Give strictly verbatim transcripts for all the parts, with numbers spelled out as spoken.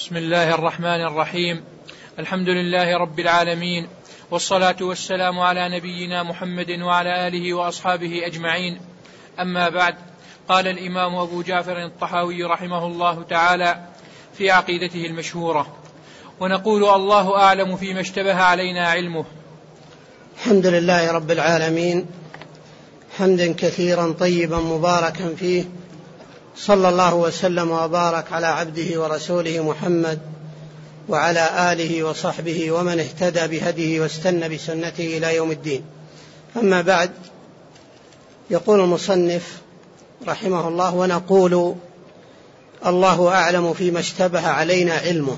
بسم الله الرحمن الرحيم. الحمد لله رب العالمين، والصلاة والسلام على نبينا محمد وعلى آله وأصحابه أجمعين. أما بعد، قال الإمام أبو جعفر الطحاوي رحمه الله تعالى في عقيدته المشهورة: ونقول الله أعلم فيما اشتبه علينا علمه. الحمد لله رب العالمين، حمدا كثيرا طيبا مباركا فيه، صلى الله وسلم وبارك على عبده ورسوله محمد وعلى آله وصحبه ومن اهتدى بهديه واستنى بسنته إلى يوم الدين. أما بعد، يقول المصنف رحمه الله: ونقول الله أعلم فيما اشتبه علينا علمه.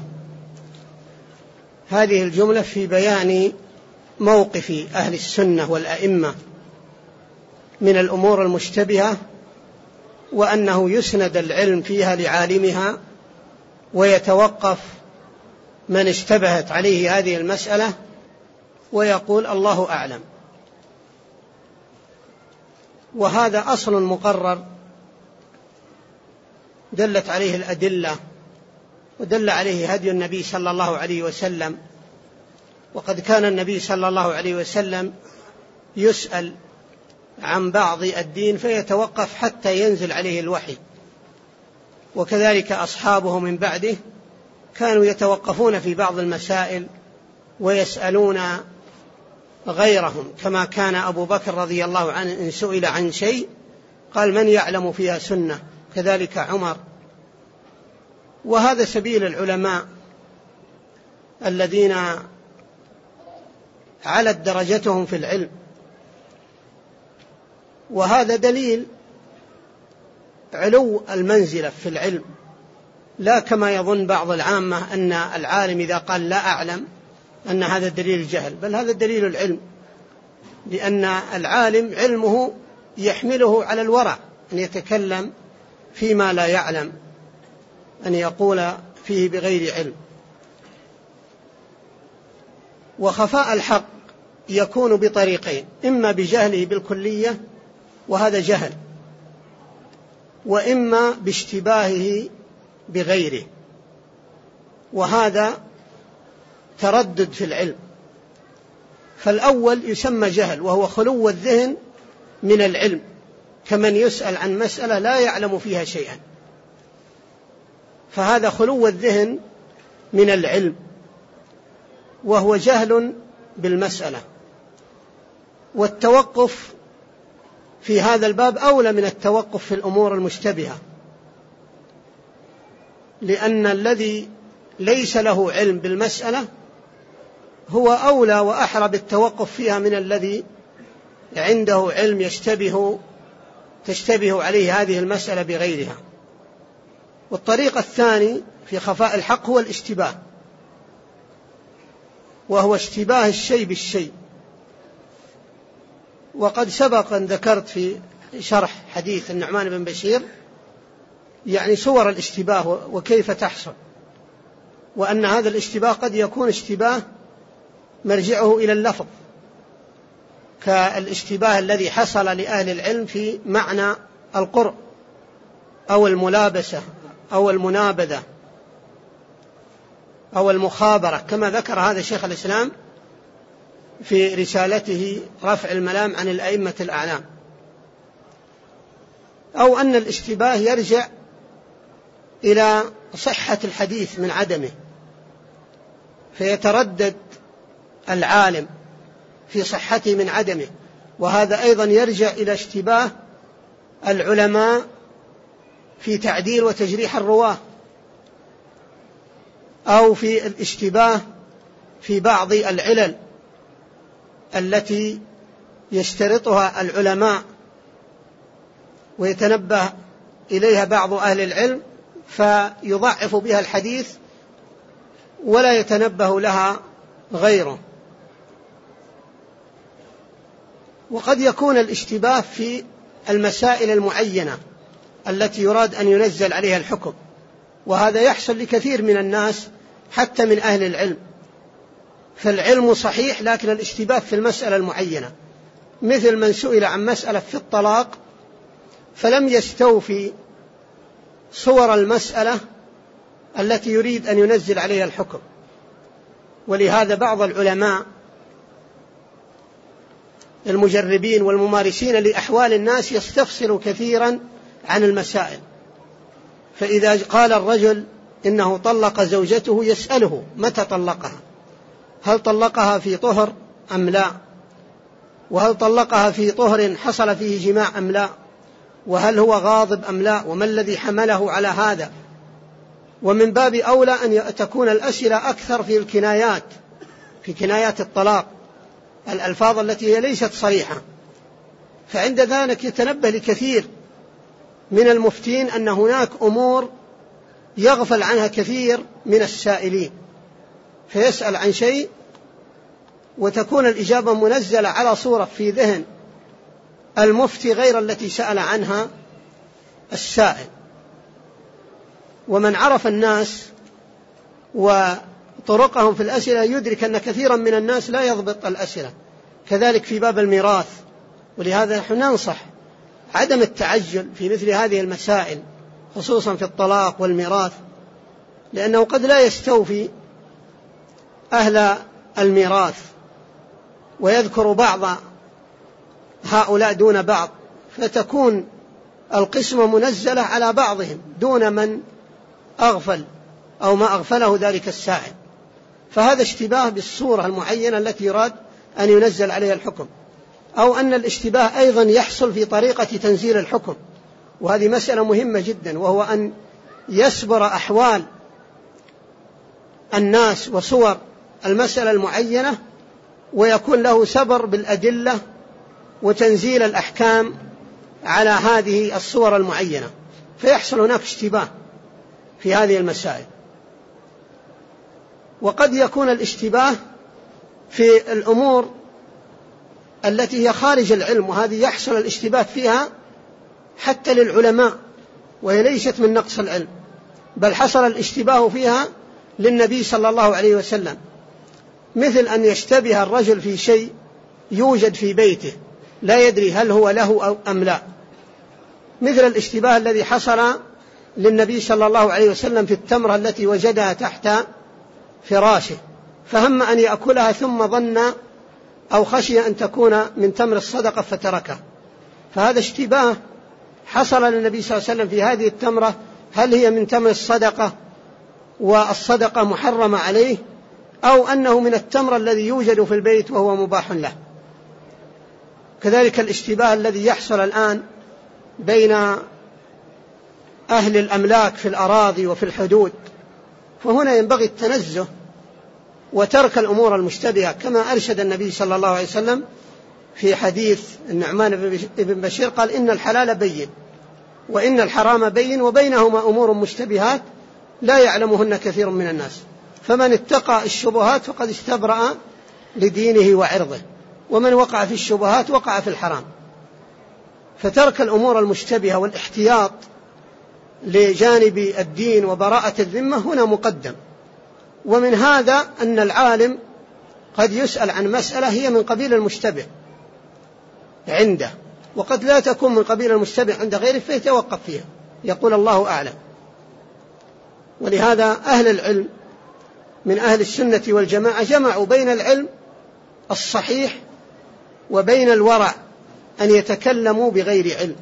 هذه الجملة في بيان موقف أهل السنة والأئمة من الأمور المشتبهة، وأنه يسند العلم فيها لعالمها، ويتوقف من اشتبهت عليه هذه المسألة ويقول الله أعلم. وهذا أصل مقرر دلت عليه الأدلة ودل عليه هدي النبي صلى الله عليه وسلم. وقد كان النبي صلى الله عليه وسلم يسأل عن بعض الدين فيتوقف حتى ينزل عليه الوحي، وكذلك أصحابه من بعده كانوا يتوقفون في بعض المسائل ويسألون غيرهم، كما كان أبو بكر رضي الله عنه إن سئل عن شيء قال: من يعلم فيها سنة؟ كذلك عمر. وهذا سبيل العلماء الذين علت درجتهم في العلم، وهذا دليل علو المنزلة في العلم، لا كما يظن بعض العامة أن العالم إذا قال لا أعلم أن هذا دليل الجهل، بل هذا دليل العلم، لأن العالم علمه يحمله على الورع، أن يتكلم فيما لا يعلم، أن يقول فيه بغير علم. وخفاء الحق يكون بطريقين: إما بجهله بالكلية وهذا جهل، وإما باشتباهه بغيره، وهذا تردد في العلم. فالأول يسمى جهل، وهو خلو الذهن من العلم، كمن يسأل عن مسألة لا يعلم فيها شيئا، فهذا خلو الذهن من العلم، وهو جهل بالمسألة. والتوقف في هذا الباب أولى من التوقف في الأمور المشتبهة، لأن الذي ليس له علم بالمسألة هو أولى وأحرى بالتوقف فيها من الذي عنده علم يشتبه تشتبه عليه هذه المسألة بغيرها. والطريق الثاني في خفاء الحق هو الاشتباه، وهو اشتباه الشيء بالشيء. وقد سبق أن ذكرت في شرح حديث النعمان بن بشير يعني صور الاشتباه وكيف تحصل، وأن هذا الاشتباه قد يكون اشتباه مرجعه إلى اللفظ، كالاشتباه الذي حصل لأهل العلم في معنى القرء أو الملابسة أو المنابذة أو المخابرة، كما ذكر هذا شيخ الإسلام في رسالته رفع الملام عن الأئمة الأعلام. أو أن الاشتباه يرجع إلى صحة الحديث من عدمه، فيتردد العالم في صحته من عدمه، وهذا أيضا يرجع إلى اشتباه العلماء في تعديل وتجريح الرواة، أو في الاشتباه في بعض العلل التي يشترطها العلماء ويتنبه إليها بعض أهل العلم فيضعف بها الحديث ولا يتنبه لها غيره. وقد يكون الاشتباه في المسائل المعينة التي يراد أن ينزل عليها الحكم، وهذا يحصل لكثير من الناس حتى من أهل العلم، فالعلم صحيح لكن الاشتباه في المسألة المعينة، مثل من سئل عن مسألة في الطلاق فلم يستوفي صور المسألة التي يريد أن ينزل عليها الحكم. ولهذا بعض العلماء المجربين والممارسين لأحوال الناس يستفسروا كثيرا عن المسائل، فإذا قال الرجل إنه طلق زوجته يسأله متى طلقها، هل طلقها في طهر أم لا، وهل طلقها في طهر حصل فيه جماع أم لا، وهل هو غاضب أم لا، وما الذي حمله على هذا. ومن باب أولى أن تكون الأسئلة أكثر في الكنايات، في كنايات الطلاق، الألفاظ التي هي ليست صريحة. فعند ذلك يتنبه لكثير من المفتين أن هناك أمور يغفل عنها كثير من السائلين، فيسأل عن شيء وتكون الإجابة منزلة على صورة في ذهن المفتي غير التي سأل عنها السائل. ومن عرف الناس وطرقهم في الأسئلة يدرك أن كثيرا من الناس لا يضبط الأسئلة. كذلك في باب الميراث، ولهذا نحن ننصح عدم التعجل في مثل هذه المسائل، خصوصا في الطلاق والميراث، لأنه قد لا يستوفي أهل الميراث ويذكر بعض هؤلاء دون بعض، فتكون القسمة منزلة على بعضهم دون من أغفل أو ما أغفله ذلك السائل. فهذا اشتباه بالصورة المعينة التي يراد أن ينزل عليها الحكم، أو أن الاشتباه أيضا يحصل في طريقة تنزيل الحكم، وهذه مسألة مهمة جدا، وهو أن يسبر أحوال الناس وصور المسألة المعينة، ويكون له سبر بالأدلة وتنزيل الأحكام على هذه الصور المعينة، فيحصل هناك اشتباه في هذه المسائل. وقد يكون الاشتباه في الأمور التي هي خارج العلم، وهذه يحصل الاشتباه فيها حتى للعلماء، وهي ليست من نقص العلم، بل حصل الاشتباه فيها للنبي صلى الله عليه وسلم، مثل أن يشتبه الرجل في شيء يوجد في بيته لا يدري هل هو له أو أم لا، مثل الاشتباه الذي حصل للنبي صلى الله عليه وسلم في التمرة التي وجدها تحت فراشه، فهم أن يأكلها ثم ظن أو خشي أن تكون من تمر الصدقة فتركها. فهذا اشتباه حصل للنبي صلى الله عليه وسلم في هذه التمرة، هل هي من تمر الصدقة والصدقة محرمة عليه، أو أنه من التمر الذي يوجد في البيت وهو مباح له. كذلك الاشتباه الذي يحصل الآن بين أهل الأملاك في الأراضي وفي الحدود، فهنا ينبغي التنزه وترك الأمور المشتبهة، كما أرشد النبي صلى الله عليه وسلم في حديث النعمان بن بشير قال: إن الحلال بين وإن الحرام بين وبينهما أمور مشتبهات لا يعلمهن كثير من الناس، فمن اتقى الشبهات فقد استبرأ لدينه وعرضه، ومن وقع في الشبهات وقع في الحرام. فترك الأمور المشتبهة والاحتياط لجانب الدين وبراءة الذمة هنا مقدم. ومن هذا أن العالم قد يسأل عن مسألة هي من قبيل المشتبه عنده، وقد لا تكون من قبيل المشتبه عند غيره، فيتوقف فيها يقول الله أعلم. ولهذا أهل العلم من أهل السنة والجماعة جمعوا بين العلم الصحيح وبين الورع أن يتكلموا بغير علم،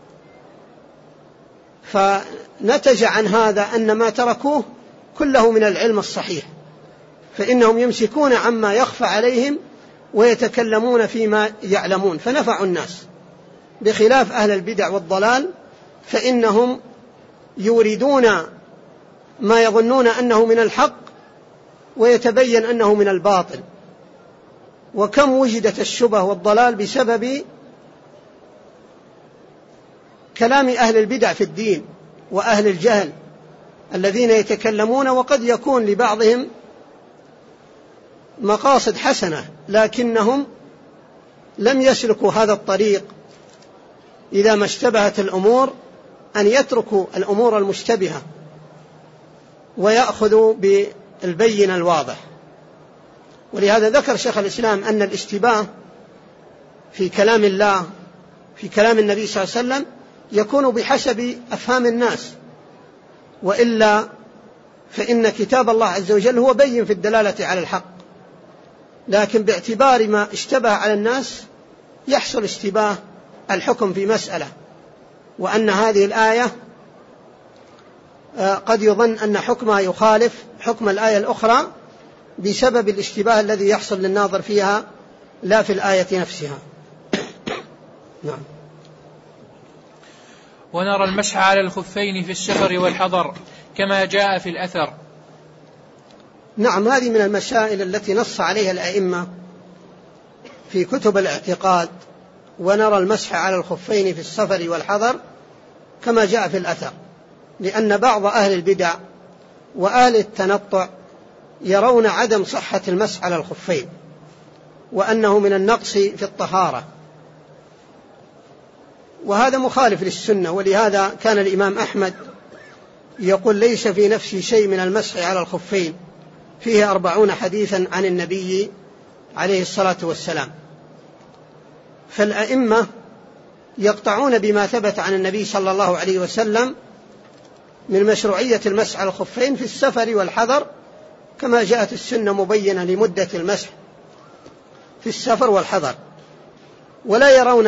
فنتج عن هذا أن ما تركوه كله من العلم الصحيح، فإنهم يمسكون عما يخفى عليهم ويتكلمون فيما يعلمون فنفعوا الناس، بخلاف أهل البدع والضلال فإنهم يوردون ما يظنون أنه من الحق ويتبين أنه من الباطل. وكم وجدت الشبه والضلال بسبب كلام أهل البدع في الدين وأهل الجهل الذين يتكلمون، وقد يكون لبعضهم مقاصد حسنة لكنهم لم يسلكوا هذا الطريق إذا ما اشتبهت الأمور، أن يتركوا الأمور المشتبهة ويأخذوا بالبين الواضح. ولهذا ذكر شيخ الإسلام أن الاشتباه في كلام الله في كلام النبي صلى الله عليه وسلم يكون بحسب أفهام الناس، وإلا فإن كتاب الله عز وجل هو بين في الدلالة على الحق، لكن باعتبار ما اشتبه على الناس يحصل اشتباه الحكم في مسألة، وأن هذه الآية قد يظن أن حكمها يخالف حكم الآية الأخرى بسبب الاشتباه الذي يحصل للناظر فيها لا في الآية نفسها. نعم. ونرى المسح على الخفين في السفر والحضر كما جاء في الأثر. نعم، هذه من المسائل التي نص عليها الأئمة في كتب الاعتقاد، ونرى المسح على الخفين في السفر والحضر كما جاء في الأثر، لأن بعض أهل البدع وأهل التنطع يرون عدم صحة المسح على الخفين، وأنه من النقص في الطهارة، وهذا مخالف للسنة. ولهذا كان الإمام أحمد يقول: ليس في نفسي شيء من المسح على الخفين، فيه أربعون حديثا عن النبي عليه الصلاة والسلام. فالأئمة يقطعون بما ثبت عن النبي صلى الله عليه وسلم من مشروعية المسح على الخفين في السفر والحضر، كما جاءت السنة مبينة لمدة المسح في السفر والحضر، ولا يرون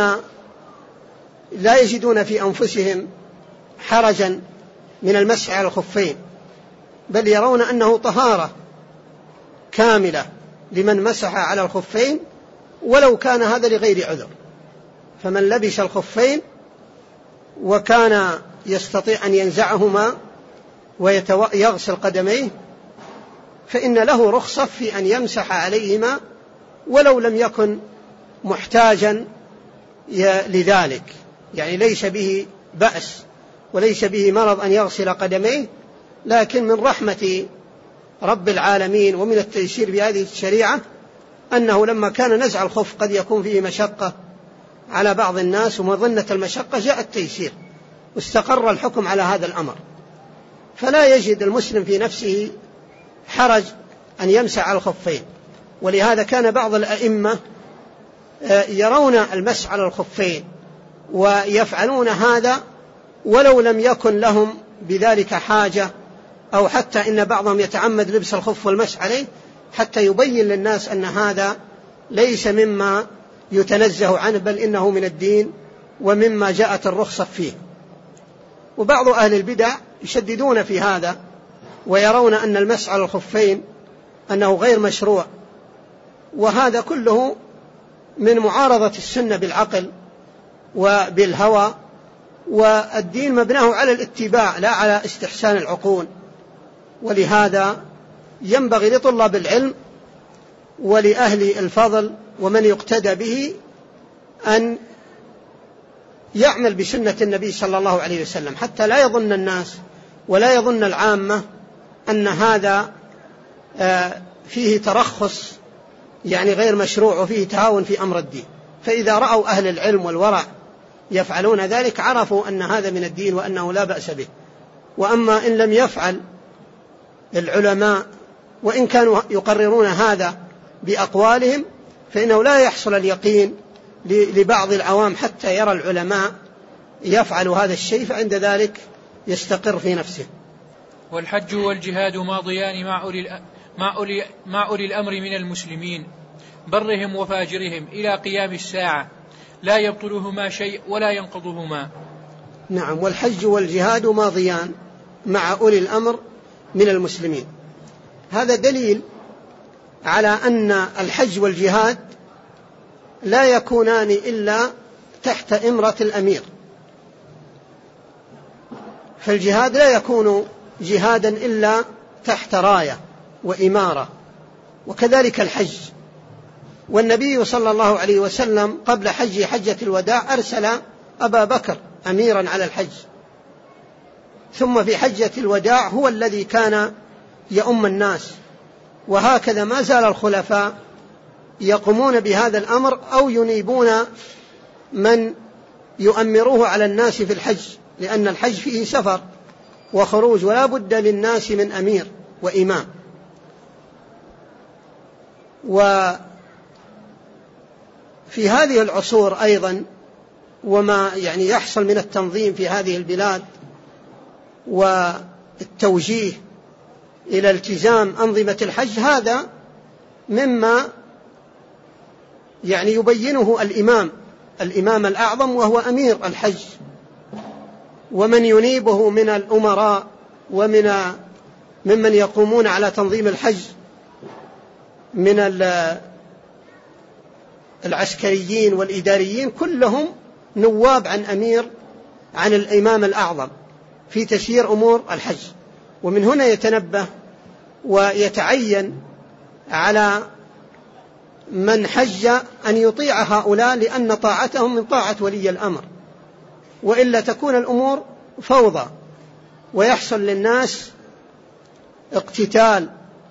لا يجدون في أنفسهم حرجا من المسح على الخفين، بل يرون أنه طهارة كاملة لمن مسح على الخفين ولو كان هذا لغير عذر. فمن لبس الخفين وكان يستطيع أن ينزعهما ويغسل قدميه فإن له رخصة في أن يمسح عليهما ولو لم يكن محتاجا لذلك، يعني ليس به بأس وليس به مرض أن يغسل قدميه، لكن من رحمة رب العالمين ومن التيسير بهذه الشريعة أنه لما كان نزع الخف قد يكون فيه مشقة على بعض الناس، ومظنة المشقة جاء التيسير واستقر الحكم على هذا الأمر، فلا يجد المسلم في نفسه حرج أن يمسح على الخفين. ولهذا كان بعض الأئمة يرون المسح على الخفين ويفعلون هذا ولو لم يكن لهم بذلك حاجة، أو حتى إن بعضهم يتعمد لبس الخف والمسح عليه حتى يبين للناس أن هذا ليس مما يتنزه عنه، بل إنه من الدين ومما جاءت الرخصة فيه. وبعض أهل البدع يشددون في هذا ويرون أن المسح على الخفين أنه غير مشروع، وهذا كله من معارضة السنة بالعقل وبالهوى، والدين مبناه على الاتباع لا على استحسان العقول. ولهذا ينبغي لطلاب العلم ولأهل الفضل ومن يقتدى به أن يعمل بسنة النبي صلى الله عليه وسلم، حتى لا يظن الناس ولا يظن العامة أن هذا فيه ترخص يعني غير مشروع وفيه تهاون في أمر الدين. فإذا رأوا أهل العلم والورع يفعلون ذلك عرفوا أن هذا من الدين وأنه لا بأس به. وأما إن لم يفعل العلماء وإن كانوا يقررون هذا بأقوالهم فإنه لا يحصل اليقين لبعض العوام حتى يرى العلماء يفعل هذا الشيء، فعند ذلك يستقر في نفسه. والحج والجهاد ماضيان مع أولي, مع أولي, مع أولي الأمر من المسلمين برهم وفاجرهم إلى قيام الساعة، لا يبطلهما شيء ولا ينقضهما. نعم، والحج والجهاد ماضيان مع أولي الأمر من المسلمين. هذا دليل على أن الحج والجهاد لا يكونان إلا تحت إمرة الأمير، فالجهاد لا يكون جهادا إلا تحت راية وإمارة، وكذلك الحج. والنبي صلى الله عليه وسلم قبل حج حجة الوداع أرسل أبا بكر أميرا على الحج، ثم في حجة الوداع هو الذي كان يؤم الناس، وهكذا ما زال الخلفاء يقومون بهذا الأمر أو ينيبون من يؤمروه على الناس في الحج، لأن الحج فيه سفر وخروج ولا بد للناس من أمير وإمام. وفي هذه العصور أيضا وما يعني يحصل من التنظيم في هذه البلاد والتوجيه إلى التزام أنظمة الحج، هذا مما يعني يبينه الإمام الإمام الأعظم وهو أمير الحج، ومن ينيبه من الأمراء ومن ممن يقومون على تنظيم الحج من العسكريين والإداريين، كلهم نواب عن أمير عن الإمام الأعظم في تسيير أمور الحج. ومن هنا يتنبه ويتعين على من حج أن يطيع هؤلاء، لأن طاعتهم من طاعة ولي الأمر، وإلا تكون الأمور فوضى ويحصل للناس اقتتال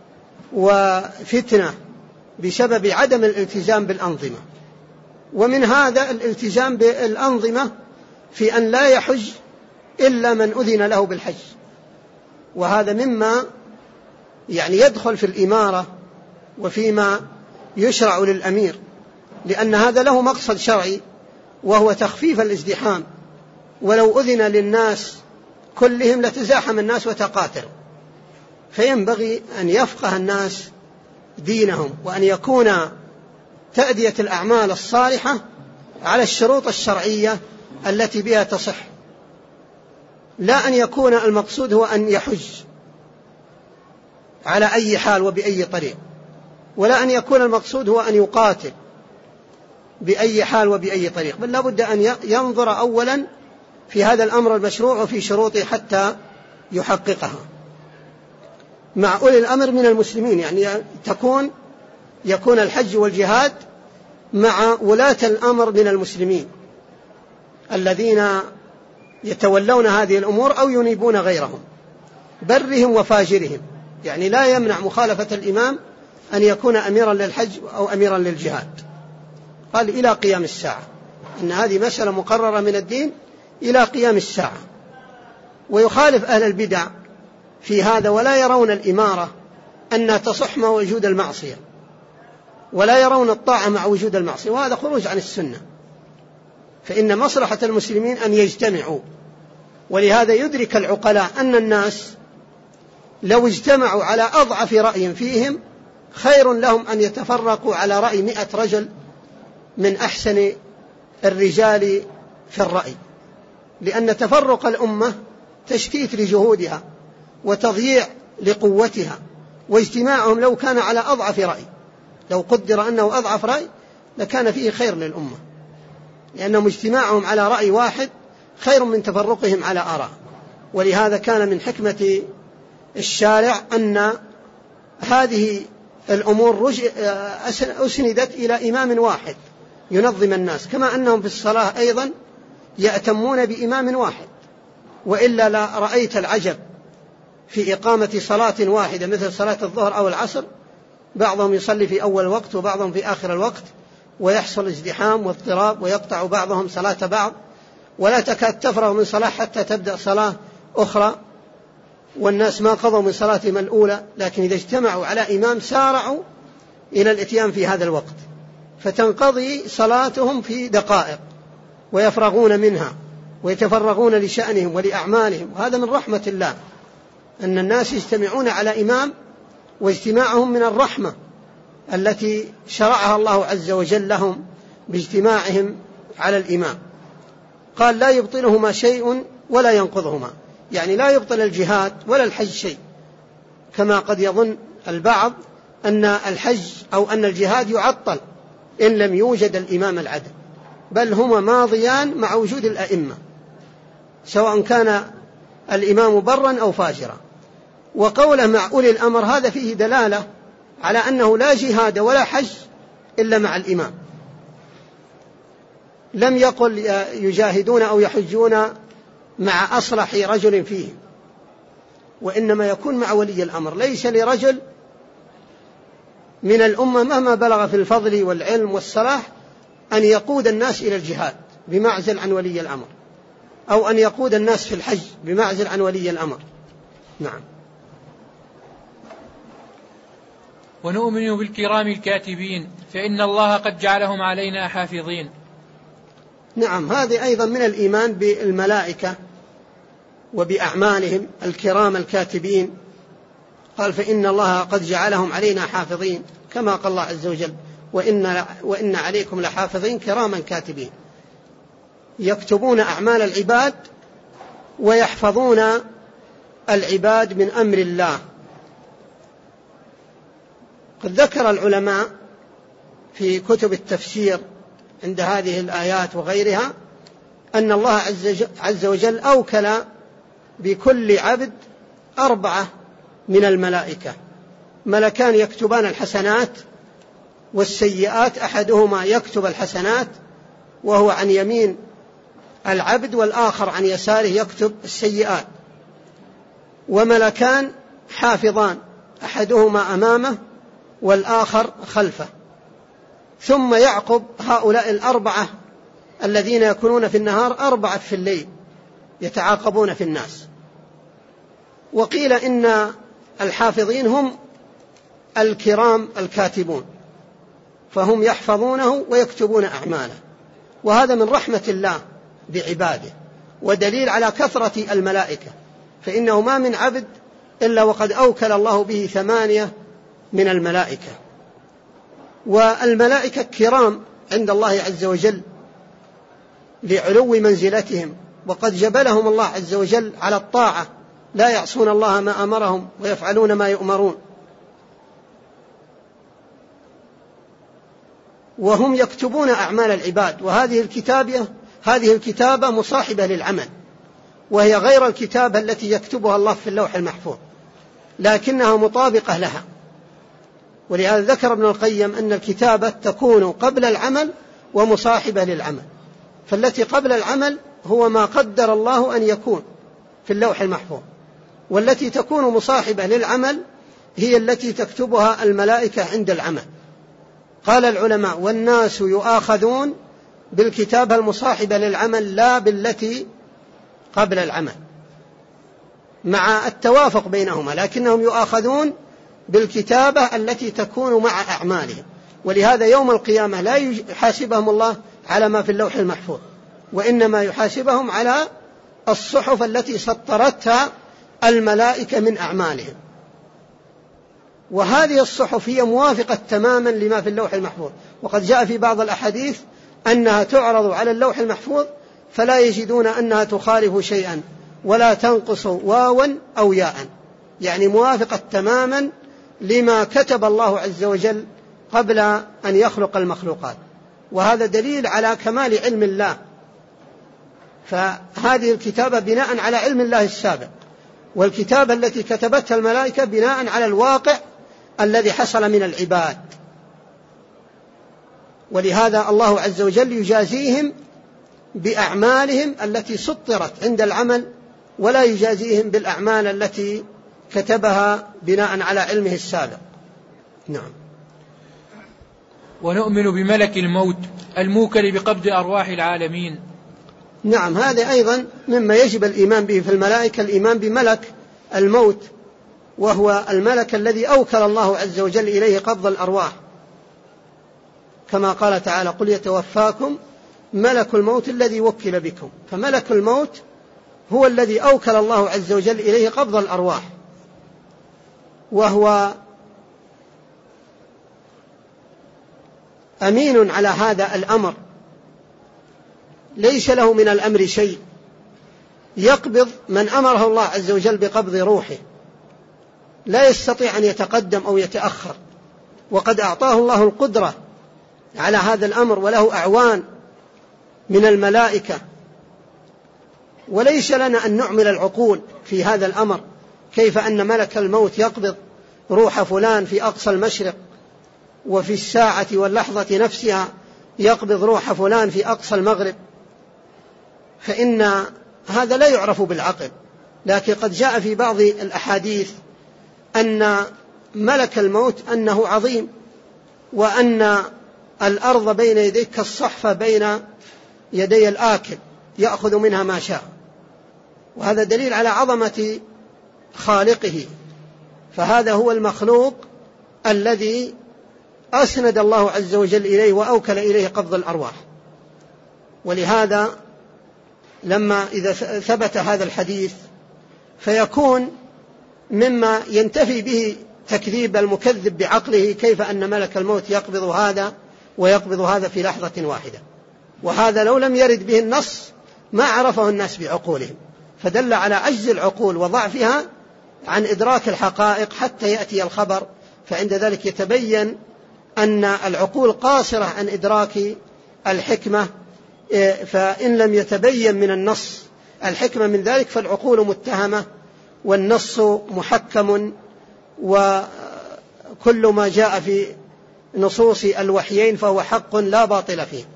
وفتنة بسبب عدم الالتزام بالأنظمة. ومن هذا الالتزام بالأنظمة في أن لا يحج إلا من أذن له بالحج، وهذا مما يعني يدخل في الإمارة وفيما يشرع للأمير، لأن هذا له مقصد شرعي وهو تخفيف الازدحام. ولو أذن للناس كلهم لتزاحم الناس وتقاتلوا، فينبغي أن يفقه الناس دينهم، وأن يكون تأدية الأعمال الصالحة على الشروط الشرعية التي بها تصح، لا أن يكون المقصود هو أن يحج على أي حال وبأي طريق، ولا أن يكون المقصود هو أن يقاتل بأي حال وبأي طريق، بل لابد أن ينظر أولا في هذا الأمر المشروع وفي شروطه حتى يحققها مع أولي الأمر من المسلمين. يعني تكون يكون الحج والجهاد مع ولاة الأمر من المسلمين الذين يتولون هذه الأمور أو ينيبون غيرهم، برهم وفاجرهم. يعني لا يمنع مخالفة الإمام أن يكون أميرا للحج أو أميرا للجهاد. قال إلى قيام الساعة، إن هذه مسألة مقررة من الدين إلى قيام الساعة. ويخالف أهل البدع في هذا، ولا يرون الإمارة أن تصح مع وجود المعصية، ولا يرون الطاعة مع وجود المعصية، وهذا خروج عن السنة. فإن مصلحة المسلمين أن يجتمعوا، ولهذا يدرك العقلاء أن الناس لو اجتمعوا على أضعف رأي فيهم خير لهم أن يتفرقوا على رأي مئة رجل من أحسن الرجال في الرأي، لأن تفرق الأمة تشتيت لجهودها وتضييع لقوتها، واجتماعهم لو كان على أضعف رأي، لو قدر أنه أضعف رأي لكان فيه خير للأمة، لأنهم اجتماعهم على رأي واحد خير من تفرقهم على آراء. ولهذا كان من حكمة الشارع أن هذه الأمور أسندت إلى إمام واحد ينظم الناس، كما أنهم في الصلاة أيضا يأتمون بإمام واحد، وإلا لا رأيت العجب في إقامة صلاة واحدة مثل صلاة الظهر أو العصر، بعضهم يصلي في أول وقت وبعضهم في آخر الوقت، ويحصل ازدحام واضطراب، ويقطع بعضهم صلاة بعض، ولا تكاد تفرغ من صلاة حتى تبدأ صلاة أخرى، والناس ما قضوا من صلاتهم الأولى. لكن إذا اجتمعوا على إمام سارعوا إلى الإتيان في هذا الوقت، فتنقضي صلاتهم في دقائق ويفرغون منها ويتفرغون لشأنهم ولأعمالهم. وهذا من رحمة الله أن الناس يجتمعون على إمام، واجتماعهم من الرحمة التي شرعها الله عز وجل لهم باجتماعهم على الإمام. قال لا يبطلهما شيء ولا ينقضهما، يعني لا يبطل الجهاد ولا الحج شيء، كما قد يظن البعض أن الحج أو أن الجهاد يعطل إن لم يوجد الإمام العدل، بل هما ماضيان مع وجود الأئمة، سواء كان الإمام برا أو فاجرا. وقوله مع أولي الأمر هذا فيه دلالة على أنه لا جهاد ولا حج إلا مع الإمام. لم يقل يجاهدون أو يحجون مع أصلح رجل فيهم، وإنما يكون مع ولي الأمر. ليس لرجل من الأمة مهما بلغ في الفضل والعلم والصلاح أن يقود الناس إلى الجهاد بمعزل عن ولي الأمر، أو أن يقود الناس في الحج بمعزل عن ولي الأمر. نعم. ونؤمن بالكرام الكاتبين فإن الله قد جعلهم علينا حافظين. نعم، هذه أيضا من الإيمان بالملائكة وبأعمالهم الكرام الكاتبين قال فإن الله قد جعلهم علينا حافظين، كما قال الله عز وجل وإن, وإن عليكم لحافظين كراما كاتبين، يكتبون أعمال العباد ويحفظون العباد من أمر الله. قد ذكر العلماء في كتب التفسير عند هذه الآيات وغيرها أن الله عز وجل أوكل بكل عبد أربعة من الملائكة، ملكان يكتبان الحسنات والسيئات، أحدهما يكتب الحسنات وهو عن يمين العبد، والآخر عن يساره يكتب السيئات، وملكان حافظان أحدهما أمامه والآخر خلفه. ثم يعقب هؤلاء الأربعة الذين يكونون في النهار أربعة في الليل يتعاقبون في الناس. وقيل إن الحافظين هم الكرام الكاتبون، فهم يحفظونه ويكتبون أعماله، وهذا من رحمة الله بعباده ودليل على كثرة الملائكة، فإنه ما من عبد إلا وقد أوكل الله به ثمانية من الملائكة. والملائكة كرام عند الله عز وجل لعلو منزلتهم، وقد جبلهم الله عز وجل على الطاعة، لا يعصون الله ما أمرهم ويفعلون ما يؤمرون، وهم يكتبون أعمال العباد. وهذه الكتابة هذه الكتابة مصاحبة للعمل، وهي غير الكتابة التي يكتبها الله في اللوح المحفوظ، لكنها مطابقة لها. ولهذا ذكر ابن القيم أن الكتابة تكون قبل العمل ومصاحبة للعمل، فالتي قبل العمل هو ما قدر الله أن يكون في اللوح المحفوظ، والتي تكون مصاحبة للعمل هي التي تكتبها الملائكة عند العمل. قال العلماء والناس يؤاخذون بالكتابة المصاحبة للعمل لا بالتي قبل العمل، مع التوافق بينهما، لكنهم يؤاخذون بالكتابة التي تكون مع أعمالهم. ولهذا يوم القيامة لا يحاسبهم الله على ما في اللوح المحفوظ، وإنما يحاسبهم على الصحف التي سطرتها الملائكة من أعمالهم، وهذه الصحف هي موافقة تماما لما في اللوح المحفوظ. وقد جاء في بعض الأحاديث أنها تعرض على اللوح المحفوظ فلا يجدون أنها تخالف شيئا ولا تنقص واوا أو ياء، يعني موافقة تماما لما كتب الله عز وجل قبل أن يخلق المخلوقات. وهذا دليل على كمال علم الله، فهذه الكتابة بناء على علم الله السابق، والكتابة التي كتبتها الملائكة بناء على الواقع الذي حصل من العباد. ولهذا الله عز وجل يجازيهم بأعمالهم التي سطرت عند العمل، ولا يجازيهم بالأعمال التي كتبها بناء على علمه السابق. نعم. ونؤمن بملك الموت الموكل بقبض أرواح العالمين. نعم، هذا أيضا مما يجب الإيمان به في الملائكة، الإيمان بملك الموت، وهو الملك الذي أوكل الله عز وجل إليه قبض الأرواح، كما قال تعالى قل يتوفاكم ملك الموت الذي وكل بكم. فملك الموت هو الذي أوكل الله عز وجل إليه قبض الأرواح، وهو أمين على هذا الأمر، ليس له من الأمر شيء، يقبض من أمره الله عز وجل بقبض روحه، لا يستطيع أن يتقدم أو يتأخر، وقد أعطاه الله القدرة على هذا الأمر، وله أعوان من الملائكة. وليس لنا أن نعمل العقول في هذا الأمر، كيف أن ملك الموت يقبض روح فلان في أقصى المشرق، وفي الساعة واللحظة نفسها يقبض روح فلان في أقصى المغرب، فإن هذا لا يعرف بالعقل. لكن قد جاء في بعض الأحاديث أن ملك الموت أنه عظيم، وأن الأرض بين يديه كالصحفة بين يدي الآكل يأخذ منها ما شاء، وهذا دليل على عظمة خالقه. فهذا هو المخلوق الذي أسند الله عز وجل إليه وأوكل إليه قبض الأرواح. ولهذا لما إذا ثبت هذا الحديث فيكون مما ينتفي به تكذيب المكذب بعقله، كيف أن ملك الموت يقبض هذا ويقبض هذا في لحظة واحدة، وهذا لو لم يرد به النص ما عرفه الناس بعقولهم، فدل على عجز العقول وضعفها عن إدراك الحقائق حتى يأتي الخبر، فعند ذلك يتبين أن العقول قاصرة عن إدراك الحكمة، فإن لم يتبين من النص الحكمة من ذلك فالعقول متهمة والنص محكم، وكل ما جاء في نصوص الوحيين فهو حق لا باطل فيه.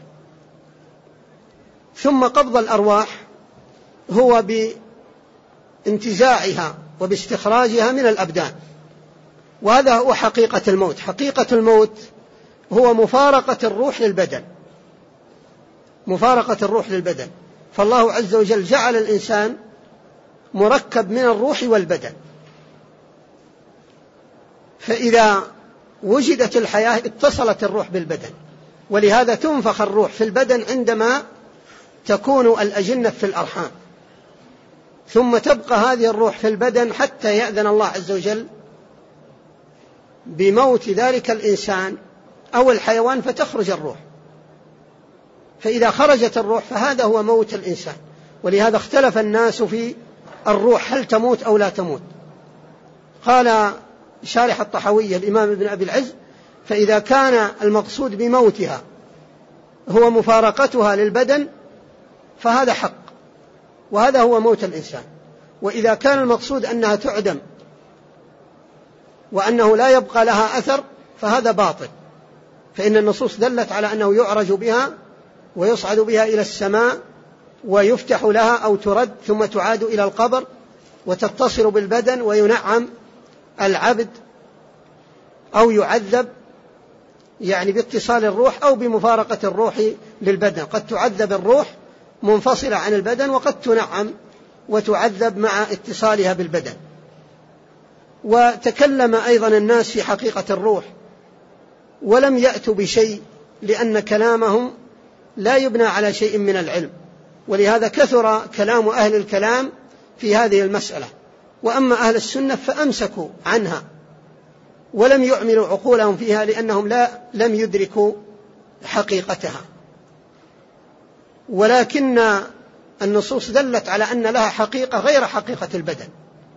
ثم قبض الأرواح هو بانتزاعها وباستخراجها من الأبدان، وهذا هو حقيقة الموت. حقيقة الموت هو مفارقة الروح للبدن، مفارقة الروح للبدن. فالله عز وجل جعل الإنسان مركب من الروح والبدن، فإذا وجدت الحياة اتصلت الروح بالبدن، ولهذا تنفخ الروح في البدن عندما تكون الأجنة في الأرحام، ثم تبقى هذه الروح في البدن حتى يأذن الله عز وجل بموت ذلك الإنسان أو الحيوان فتخرج الروح. فإذا خرجت الروح فهذا هو موت الإنسان. ولهذا اختلف الناس في الروح هل تموت أو لا تموت. قال شارح الطحاوية الإمام ابن أبي العز: فإذا كان المقصود بموتها هو مفارقتها للبدن فهذا حق، وهذا هو موت الإنسان. وإذا كان المقصود أنها تعدم وأنه لا يبقى لها أثر فهذا باطل، فإن النصوص دلت على أنه يعرج بها ويصعد بها إلى السماء ويفتح لها أو ترد ثم تعاد إلى القبر وتتصل بالبدن وينعم العبد أو يعذب، يعني باتصال الروح أو بمفارقة الروح للبدن. قد تعذب الروح منفصلة عن البدن، وقد تنعم وتعذب مع اتصالها بالبدن. وتكلم أيضا الناس في حقيقة الروح ولم يأتوا بشيء، لأن كلامهم لا يبنى على شيء من العلم، ولهذا كثر كلام أهل الكلام في هذه المسألة. وأما أهل السنة فأمسكوا عنها ولم يعملوا عقولهم فيها، لأنهم لا لم يدركوا حقيقتها. ولكن النصوص دلت على أن لها حقيقة غير حقيقة البدن،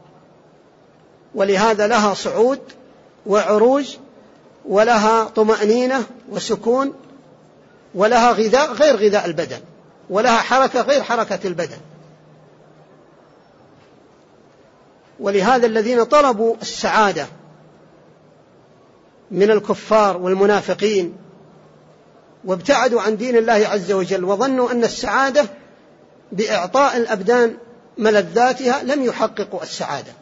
ولهذا لها صعود وعروج، ولها طمأنينة وسكون، ولها غذاء غير غذاء البدن، ولها حركة غير حركة البدن. ولهذا الذين طلبوا السعادة من الكفار والمنافقين وابتعدوا عن دين الله عز وجل وظنوا أن السعادة بإعطاء الأبدان ملذاتها، لم يحققوا السعادة،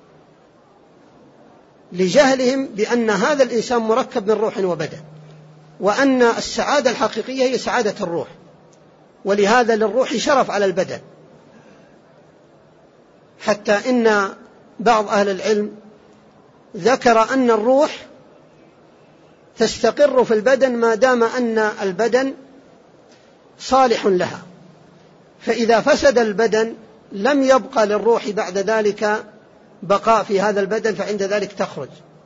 لجهلهم بأن هذا الإنسان مركب من روح وبدن، وأن السعادة الحقيقية هي سعادة الروح. ولهذا للروح شرف على البدن، حتى إن بعض أهل العلم ذكر أن الروح تستقر في البدن ما دام أن البدن صالح لها، فإذا فسد البدن لم يبقى للروح بعد ذلك بقاء في هذا البدن، فعند ذلك تخرج.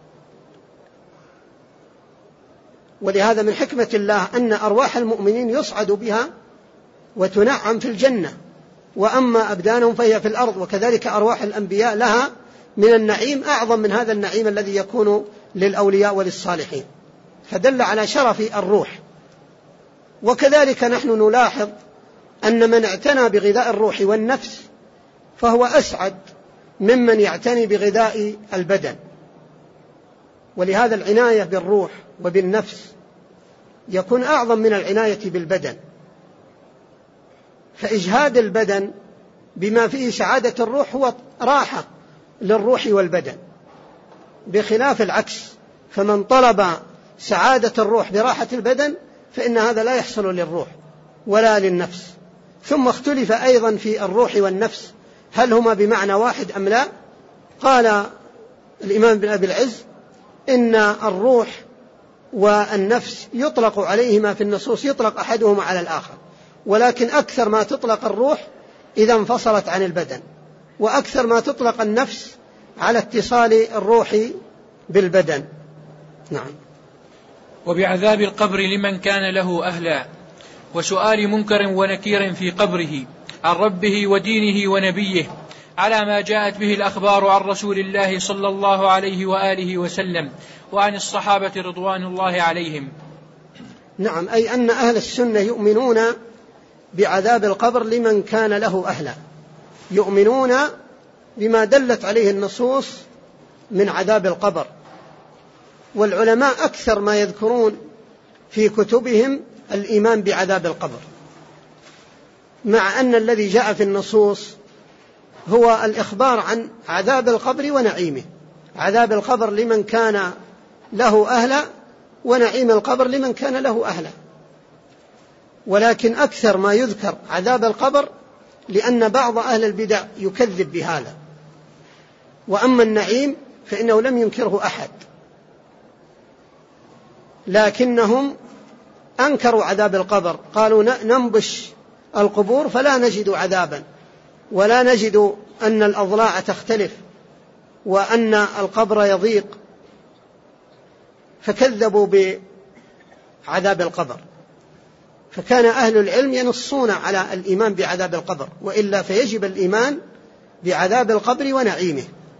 ولهذا من حكمة الله أن أرواح المؤمنين يصعد بها وتنعم في الجنة، وأما أبدانهم فهي في الأرض. وكذلك أرواح الأنبياء لها من النعيم أعظم من هذا النعيم الذي يكون للأولياء وللصالحين، فدل على شرف الروح. وكذلك نحن نلاحظ أن من اعتنى بغذاء الروح والنفس فهو أسعد ممن يعتني بغذاء البدن. ولهذا العناية بالروح وبالنفس يكون أعظم من العناية بالبدن، فإجهاد البدن بما فيه سعادة الروح هو راحة للروح والبدن، بخلاف العكس. فمن طلب سعادة الروح براحة البدن فإن هذا لا يحصل للروح ولا للنفس. ثم اختلف أيضا في الروح والنفس هل هما بمعنى واحد أم لا. قال الإمام بن أبي العز إن الروح والنفس يطلق عليهما في النصوص، يطلق أحدهما على الآخر، ولكن أكثر ما تطلق الروح إذا انفصلت عن البدن، وأكثر ما تطلق النفس على اتصال الروح بالبدن. نعم. وبعذاب القبر لمن كان له أهلا، وسؤال منكر ونكير في قبره عن ربه ودينه ونبيه على ما جاءت به الأخبار عن رسول الله صلى الله عليه وآله وسلم وعن الصحابة رضوان الله عليهم. نعم، أي أن أهل السنة يؤمنون بعذاب القبر لمن كان له أهلا، يؤمنون بما دلت عليه النصوص من عذاب القبر. والعلماء أكثر ما يذكرون في كتبهم الإيمان بعذاب القبر، مع أن الذي جاء في النصوص هو الإخبار عن عذاب القبر ونعيمه. عذاب القبر لمن كان له أهلا، ونعيم القبر لمن كان له أهلا. ولكن أكثر ما يذكر عذاب القبر لأن بعض أهل البدع يكذب بهذا. وأما النعيم فإنه لم ينكره أحد، لكنهم أنكروا عذاب القبر، قالوا ننبش القبور فلا نجد عذابا، ولا نجد أن الأضلاع تختلف، وأن القبر يضيق، فكذبوا بعذاب القبر. فكان أهل العلم ينصون على الإيمان بعذاب القبر، وإلا فيجب الإيمان بعذاب القبر ونعيمه.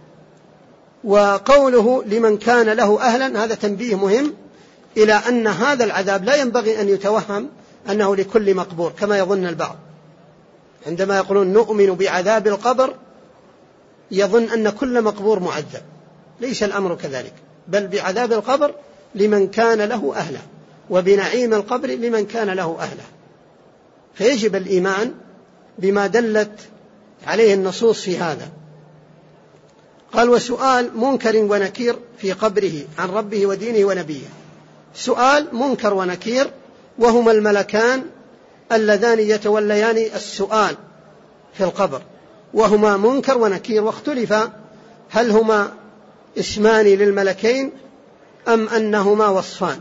وقوله لمن كان له أهلا هذا تنبيه مهم إلى أن هذا العذاب لا ينبغي أن يتوهم أنه لكل مقبور كما يظن البعض. عندما يقولون نؤمن بعذاب القبر يظن أن كل مقبور معذب، ليس الأمر كذلك، بل بعذاب القبر لمن كان له أهلا، وبنعيم القبر لمن كان له أهلا. فيجب الإيمان بما دلت عليه النصوص في هذا. قال وسؤال منكر ونكير في قبره عن ربه ودينه ونبيه. سؤال منكر ونكير وهما الملكان اللذان يتوليان السؤال في القبر، وهما منكر ونكير، واختلف هل هما اسمان للملكين أم أنهما وصفان.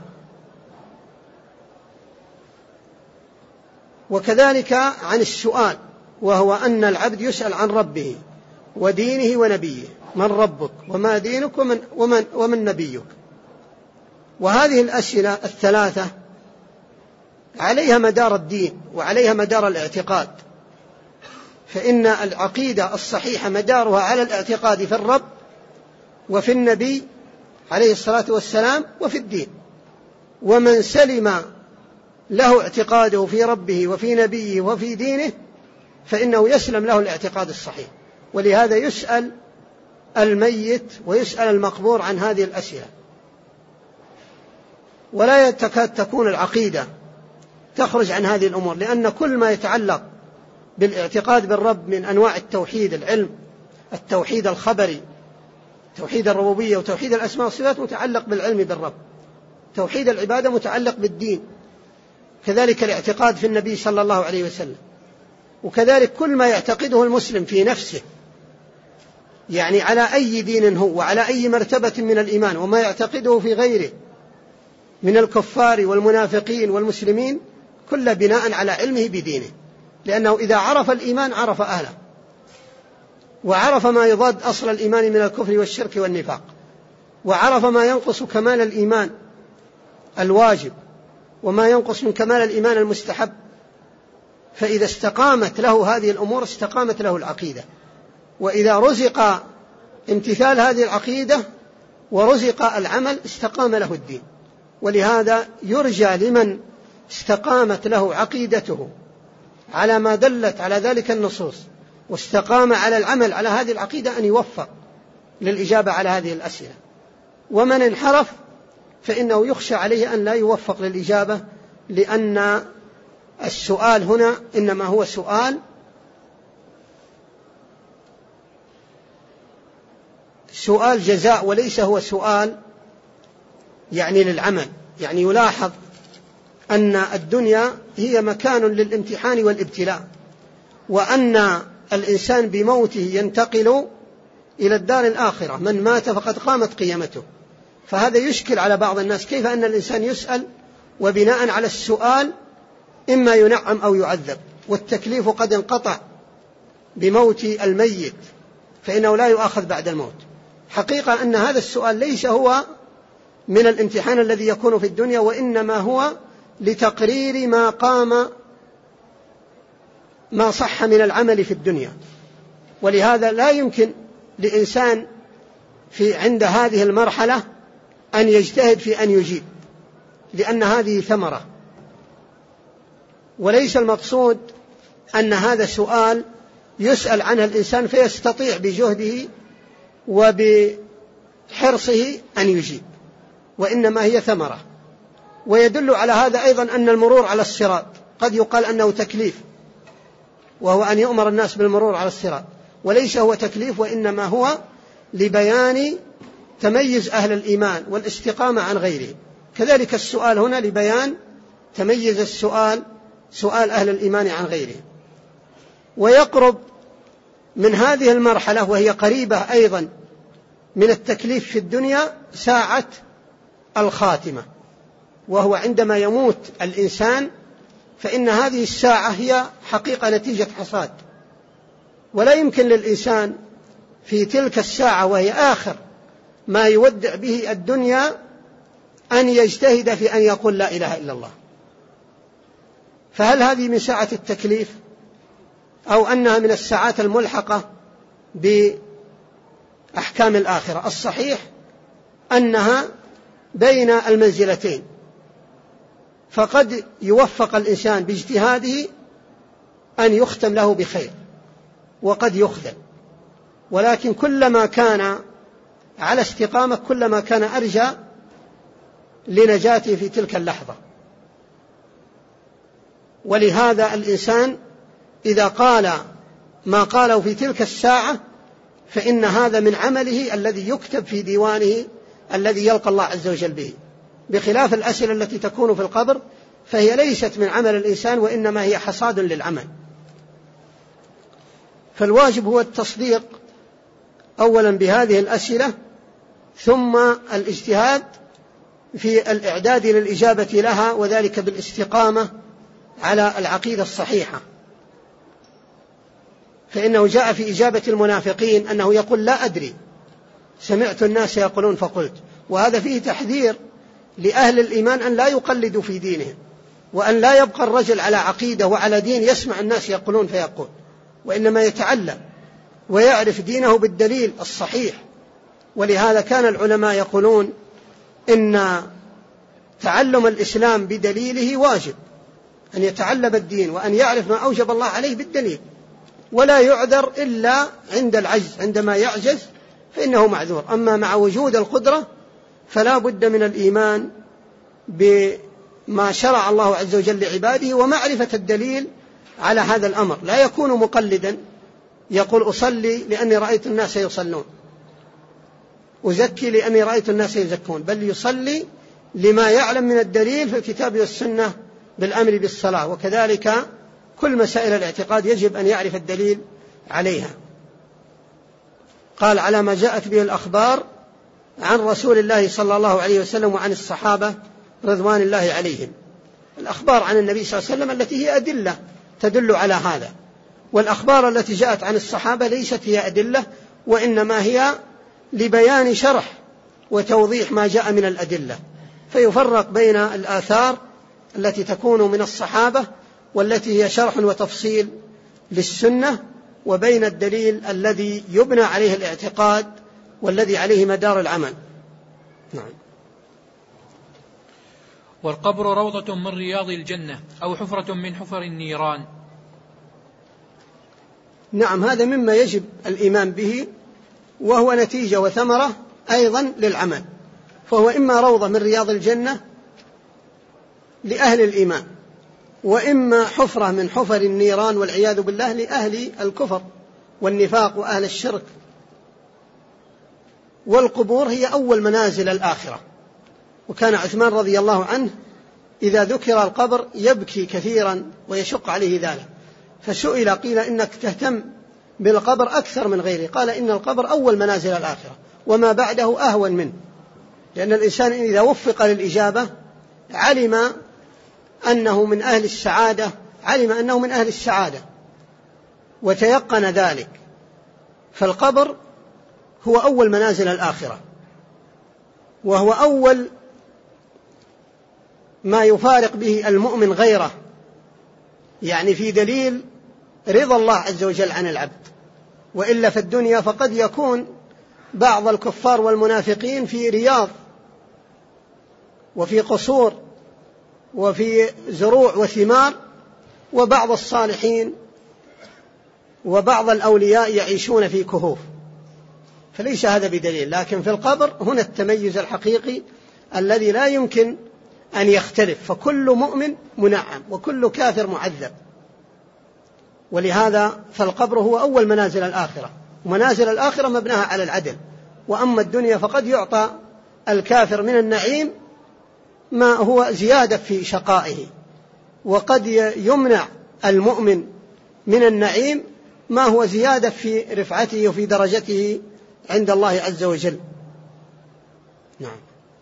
وكذلك عن السؤال، وهو أن العبد يسأل عن ربه ودينه ونبيه، من ربك وما دينك ومن, ومن, ومن نبيك. وهذه الأسئلة الثلاثة عليها مدار الدين وعليها مدار الاعتقاد، فإن العقيدة الصحيحة مدارها على الاعتقاد في الرب وفي النبي عليه الصلاة والسلام وفي الدين. ومن سلم له اعتقاده في ربه وفي نبيه وفي دينه فإنه يسلم له الاعتقاد الصحيح. ولهذا يسأل الميت ويسأل المقبور عن هذه الأسئلة. ولا تكاد تكون العقيدة تخرج عن هذه الأمور، لأن كل ما يتعلق بالاعتقاد بالرب من أنواع التوحيد، العلم، التوحيد الخبري، توحيد الربوبية وتوحيد الأسماء والصفات متعلق بالعلم بالرب، توحيد العبادة متعلق بالدين، كذلك الاعتقاد في النبي صلى الله عليه وسلم. وكذلك كل ما يعتقده المسلم في نفسه، يعني على أي دين هو وعلى أي مرتبة من الإيمان، وما يعتقده في غيره من الكفار والمنافقين والمسلمين، كل بناء على علمه بدينه. لأنه إذا عرف الإيمان عرف أهله، وعرف ما يضاد أصل الإيمان من الكفر والشرك والنفاق، وعرف ما ينقص كمال الإيمان الواجب وما ينقص من كمال الإيمان المستحب. فإذا استقامت له هذه الأمور استقامت له العقيدة، وإذا رزق امتثال هذه العقيدة ورزق العمل استقام له الدين. ولهذا يرجى لمن استقامت له عقيدته على ما دلت على ذلك النصوص واستقام على العمل على هذه العقيدة أن يوفق للإجابة على هذه الأسئلة. ومن انحرف فإنه يخشى عليه أن لا يوفق للإجابة، لأن السؤال هنا إنما هو سؤال سؤال جزاء، وليس هو سؤال يعني للعمل. يعني يلاحظ أن الدنيا هي مكان للامتحان والابتلاء، وأن الإنسان بموته ينتقل إلى الدار الآخرة، من مات فقد قامت قيامته. فهذا يشكل على بعض الناس، كيف أن الإنسان يسأل وبناء على السؤال إما ينعم أو يعذب، والتكليف قد انقطع بموت الميت فإنه لا يؤاخذ بعد الموت. حقيقة أن هذا السؤال ليس هو من الامتحان الذي يكون في الدنيا، وإنما هو لتقرير ما قام ما صح من العمل في الدنيا. ولهذا لا يمكن لإنسان في عند هذه المرحلة أن يجتهد في أن يجيب، لأن هذه ثمرة، وليس المقصود أن هذا سؤال يسأل عنه الإنسان فيستطيع بجهده وبحرصه أن يجيب، وإنما هي ثمرة. ويدل على هذا أيضا أن المرور على الصراط قد يقال أنه تكليف، وهو أن يؤمر الناس بالمرور على الصراط، وليس هو تكليف، وإنما هو لبيان تميز أهل الإيمان والاستقامة عن غيره. كذلك السؤال هنا لبيان تميز السؤال سؤال أهل الإيمان عن غيره. ويقرب من هذه المرحلة وهي قريبة أيضا من التكليف في الدنيا ساعة الخاتمة، وهو عندما يموت الإنسان، فإن هذه الساعة هي حقيقة نتيجة حصاد، ولا يمكن للإنسان في تلك الساعة وهي آخر ما يودع به الدنيا أن يجتهد في أن يقول لا إله إلا الله. فهل هذه من ساعة التكليف أو أنها من الساعات الملحقة بأحكام الآخرة؟ الصحيح أنها بين المنزلتين، فقد يوفق الإنسان باجتهاده أن يختم له بخير، وقد يخذل، ولكن كلما كان على استقامة كلما كان أرجى لنجاته في تلك اللحظة. ولهذا الإنسان إذا قال ما قاله في تلك الساعة فإن هذا من عمله الذي يكتب في ديوانه الذي يلقى الله عز وجل به، بخلاف الأسئلة التي تكون في القبر فهي ليست من عمل الإنسان، وإنما هي حصاد للعمل. فالواجب هو التصديق أولا بهذه الأسئلة، ثم الاجتهاد في الإعداد للإجابة لها، وذلك بالاستقامة على العقيدة الصحيحة. فإنه جاء في إجابة المنافقين أنه يقول لا أدري، سمعت الناس يقولون فقلت. وهذا فيه تحذير لأهل الإيمان أن لا يقلدوا في دينهم، وأن لا يبقى الرجل على عقيدة وعلى دين يسمع الناس يقولون فيقول، وإنما يتعلم ويعرف دينه بالدليل الصحيح. ولهذا كان العلماء يقولون إن تعلم الإسلام بدليله واجب، أن يتعلم الدين وأن يعرف ما أوجب الله عليه بالدليل، ولا يعذر إلا عند العجز، عندما يعجز فإنه معذور. أما مع وجود القدرة فلا بد من الإيمان بما شرع الله عز وجل لعباده ومعرفة الدليل على هذا الأمر. لا يكون مقلدا يقول أصلي لأني رأيت الناس يصلون، أزكي لأني رأيت الناس يزكون، بل يصلي لما يعلم من الدليل في الكتاب والسنة بالأمر بالصلاة. وكذلك كل مسائل الاعتقاد يجب أن يعرف الدليل عليها. قال على ما جاءت به الأخبار عن رسول الله صلى الله عليه وسلم وعن الصحابة رضوان الله عليهم. الأخبار عن النبي صلى الله عليه وسلم التي هي أدلة تدل على هذا، والأخبار التي جاءت عن الصحابة ليست هي أدلة، وإنما هي لبيان شرح وتوضيح ما جاء من الأدلة. فيفرق بين الآثار التي تكون من الصحابة والتي هي شرح وتفصيل للسنة، وبين الدليل الذي يبنى عليه الاعتقاد والذي عليه مدار العمل. نعم. والقبر روضة من رياض الجنة أو حفرة من حفر النيران. نعم، هذا مما يجب الإيمان به، وهو نتيجة وثمرة أيضا للعمل، فهو إما روضة من رياض الجنة لأهل الإيمان، وإما حفرة من حفر النيران والعياذ بالله لأهل الكفر والنفاق وأهل الشرك. والقبور هي أول منازل الآخرة، وكان عثمان رضي الله عنه إذا ذكر القبر يبكي كثيرا ويشق عليه ذلك، فسئل قيل إنك تهتم بالقبر أكثر من غيره، قال إن القبر أول منازل الآخرة وما بعده أهون منه، لأن الإنسان إذا وفق للإجابة علم أنه من أهل السعادة، علم أنه من أهل السعادة وتيقن ذلك. فالقبر هو أول منازل الآخرة، وهو أول ما يفارق به المؤمن غيره، يعني في دليل رضا الله عز وجل عن العبد. وإلا في الدنيا فقد يكون بعض الكفار والمنافقين في رياض وفي قصور وفي زروع وثمار، وبعض الصالحين وبعض الأولياء يعيشون في كهوف، فليس هذا بدليل. لكن في القبر هنا التميز الحقيقي الذي لا يمكن أن يختلف، فكل مؤمن منعم وكل كافر معذب. ولهذا فالقبر هو أول منازل الآخرة، ومنازل الآخرة مبناها على العدل. وأما الدنيا فقد يعطى الكافر من النعيم ما هو زيادة في شقائه، وقد يمنع المؤمن من النعيم ما هو زيادة في رفعته وفي درجته عند الله عز وجل. نعم.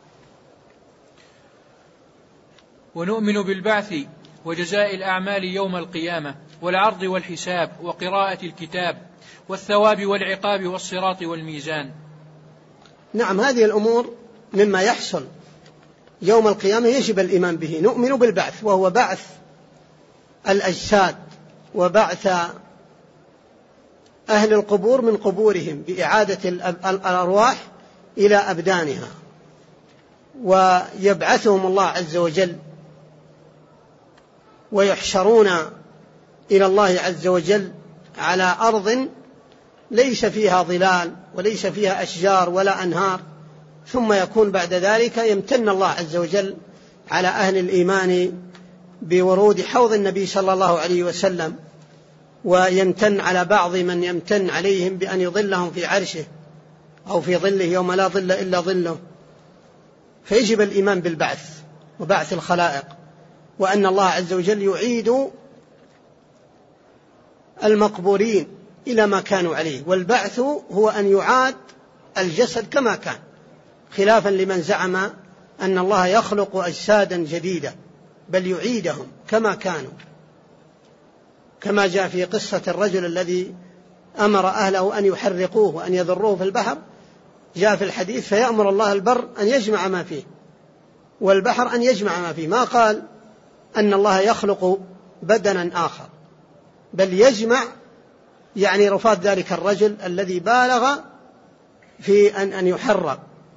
ونؤمن بالبعث وجزاء الأعمال يوم القيامة والعرض والحساب وقراءة الكتاب والثواب والعقاب والصراط والميزان. نعم، هذه الأمور مما يحصل يوم القيامة يجب الإيمان به. نؤمن بالبعث، وهو بعث الأجساد وبعث أهل القبور من قبورهم بإعادة الأرواح إلى أبدانها، ويبعثهم الله عز وجل ويحشرون إلى الله عز وجل على أرض ليس فيها ظلال وليس فيها أشجار ولا أنهار، ثم يكون بعد ذلك يمتن الله عز وجل على أهل الإيمان بورود حوض النبي صلى الله عليه وسلم، ويمتن على بعض من يمتن عليهم بأن يظلهم في عرشه أو في ظله يوم لا ظل إلا ظله. فيجب الإيمان بالبعث وبعث الخلائق، وأن الله عز وجل يعيد المقبورين إلى ما كانوا عليه. والبعث هو أن يعاد الجسد كما كان، خلافا لمن زعم أن الله يخلق أجسادا جديدة، بل يعيدهم كما كانوا، كما جاء في قصة الرجل الذي أمر أهله أن يحرقوه وأن يذروه في البحر. جاء في الحديث فيأمر الله البر أن يجمع ما فيه والبحر أن يجمع ما فيه، ما قال أن الله يخلق بدنا آخر، بل يجمع يعني رفات ذلك الرجل الذي بالغ في أن أن يحرق،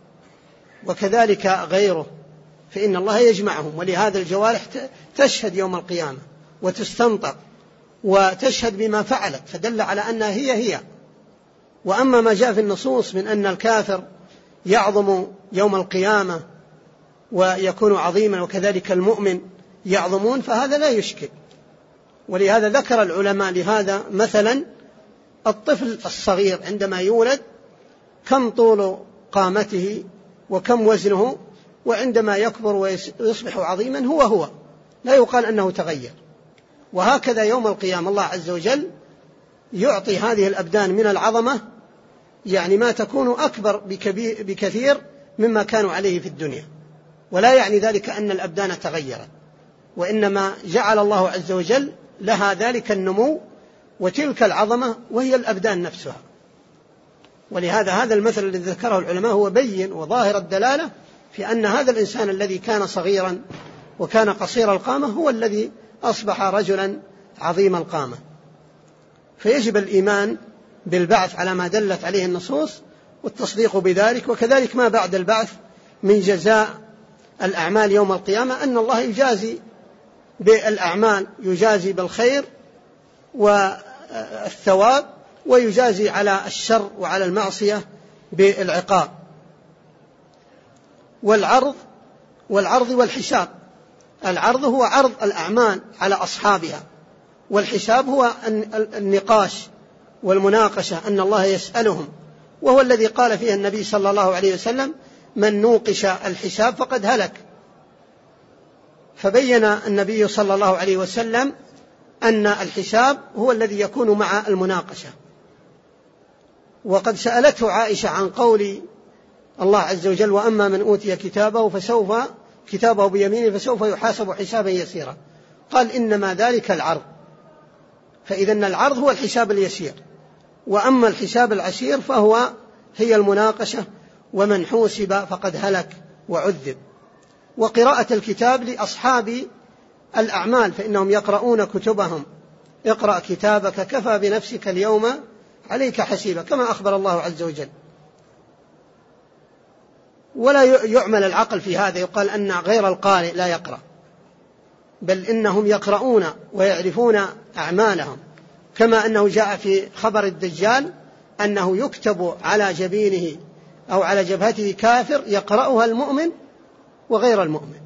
وكذلك غيره، فإن الله يجمعهم. ولهذا الجوارح تشهد يوم القيامة وتستنطق وتشهد بما فعلت، فدل على أنها هي هي. وأما ما جاء في النصوص من أن الكافر يعظم يوم القيامة ويكون عظيما وكذلك المؤمن يعظمون، فهذا لا يشكل. ولهذا ذكر العلماء لهذا مثلا الطفل الصغير عندما يولد كم طول قامته وكم وزنه، وعندما يكبر ويصبح عظيما هو هو، لا يقال أنه تغير. وهكذا يوم القيامة الله عز وجل يعطي هذه الأبدان من العظمة يعني ما تكون أكبر بكثير مما كانوا عليه في الدنيا، ولا يعني ذلك أن الأبدان تغيرت، وإنما جعل الله عز وجل لها ذلك النمو وتلك العظمة وهي الأبدان نفسها. ولهذا هذا المثل الذي ذكره العلماء هو بين وظاهر الدلالة في أن هذا الإنسان الذي كان صغيرا وكان قصير القامة هو الذي أصبح رجلا عظيم القامة. فيجب الإيمان بالبعث على ما دلت عليه النصوص والتصديق بذلك، وكذلك ما بعد البعث من جزاء الأعمال يوم القيامة، أن الله يجازي بالأعمال، يجازي بالخير والثواب، ويجازي على الشر وعلى المعصية بالعقاب. والعرض والعرض والحساب، العرض هو عرض الأعمال على أصحابها، والحساب هو النقاش والمناقشة، أن الله يسألهم، وهو الذي قال فيه النبي صلى الله عليه وسلم: من نوقش الحساب فقد هلك. فبين النبي صلى الله عليه وسلم أن الحساب هو الذي يكون مع المناقشة. وقد سألته عائشة عن قول الله عز وجل: وأما من أوتي كتابه فسوف كتابه بيمينه فسوف يحاسب حسابا يسيرا، قال: إنما ذلك العرض. فإذا العرض هو الحساب اليسير، وأما الحساب العسير فهو هي المناقشة، ومن حوسب فقد هلك وعذب. وقراءة الكتاب لأصحاب الأعمال، فإنهم يقرؤون كتبهم. اقرأ كتابك كفى بنفسك اليوم عليك حسيبا، كما أخبر الله عز وجل. ولا يعمل العقل في هذا، يقال أن غير القارئ لا يقرأ، بل إنهم يقرؤون ويعرفون أعمالهم، كما أنه جاء في خبر الدجال أنه يكتب على جبينه أو على جبهته كافر يقرأها المؤمن وغير المؤمن،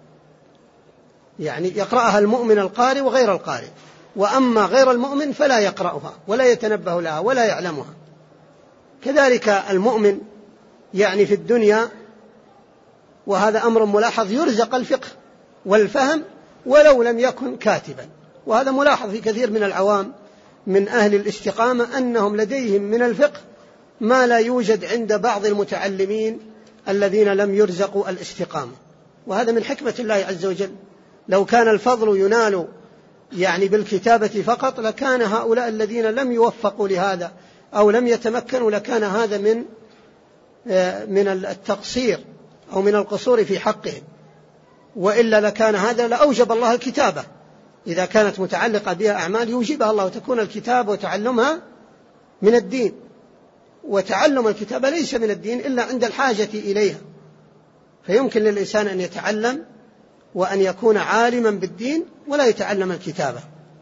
يعني يقرأها المؤمن القارئ وغير القارئ، وأما غير المؤمن فلا يقرأها ولا يتنبه لها ولا يعلمها. كذلك المؤمن يعني في الدنيا، وهذا أمر ملاحظ، يرزق الفقه والفهم ولو لم يكن كاتبا. وهذا ملاحظ في كثير من العوام من أهل الاستقامة أنهم لديهم من الفقه ما لا يوجد عند بعض المتعلمين الذين لم يرزقوا الاستقامة، وهذا من حكمة الله عز وجل. لو كان الفضل ينال يعني بالكتابة فقط لكان هؤلاء الذين لم يوفقوا لهذا أو لم يتمكنوا لكان هذا من من التقصير أو من القصور في حقهم، وإلا لكان هذا لأوجب الله الكتابة. إذا كانت متعلقة بها أعمال يوجبها الله، وتكون الكتابة وتعلمها من الدين. وتعلم الكتابة ليس من الدين إلا عند الحاجة إليها، فيمكن للإنسان أن يتعلم وأن يكون عالما بالدين ولا يتعلم الكتابة.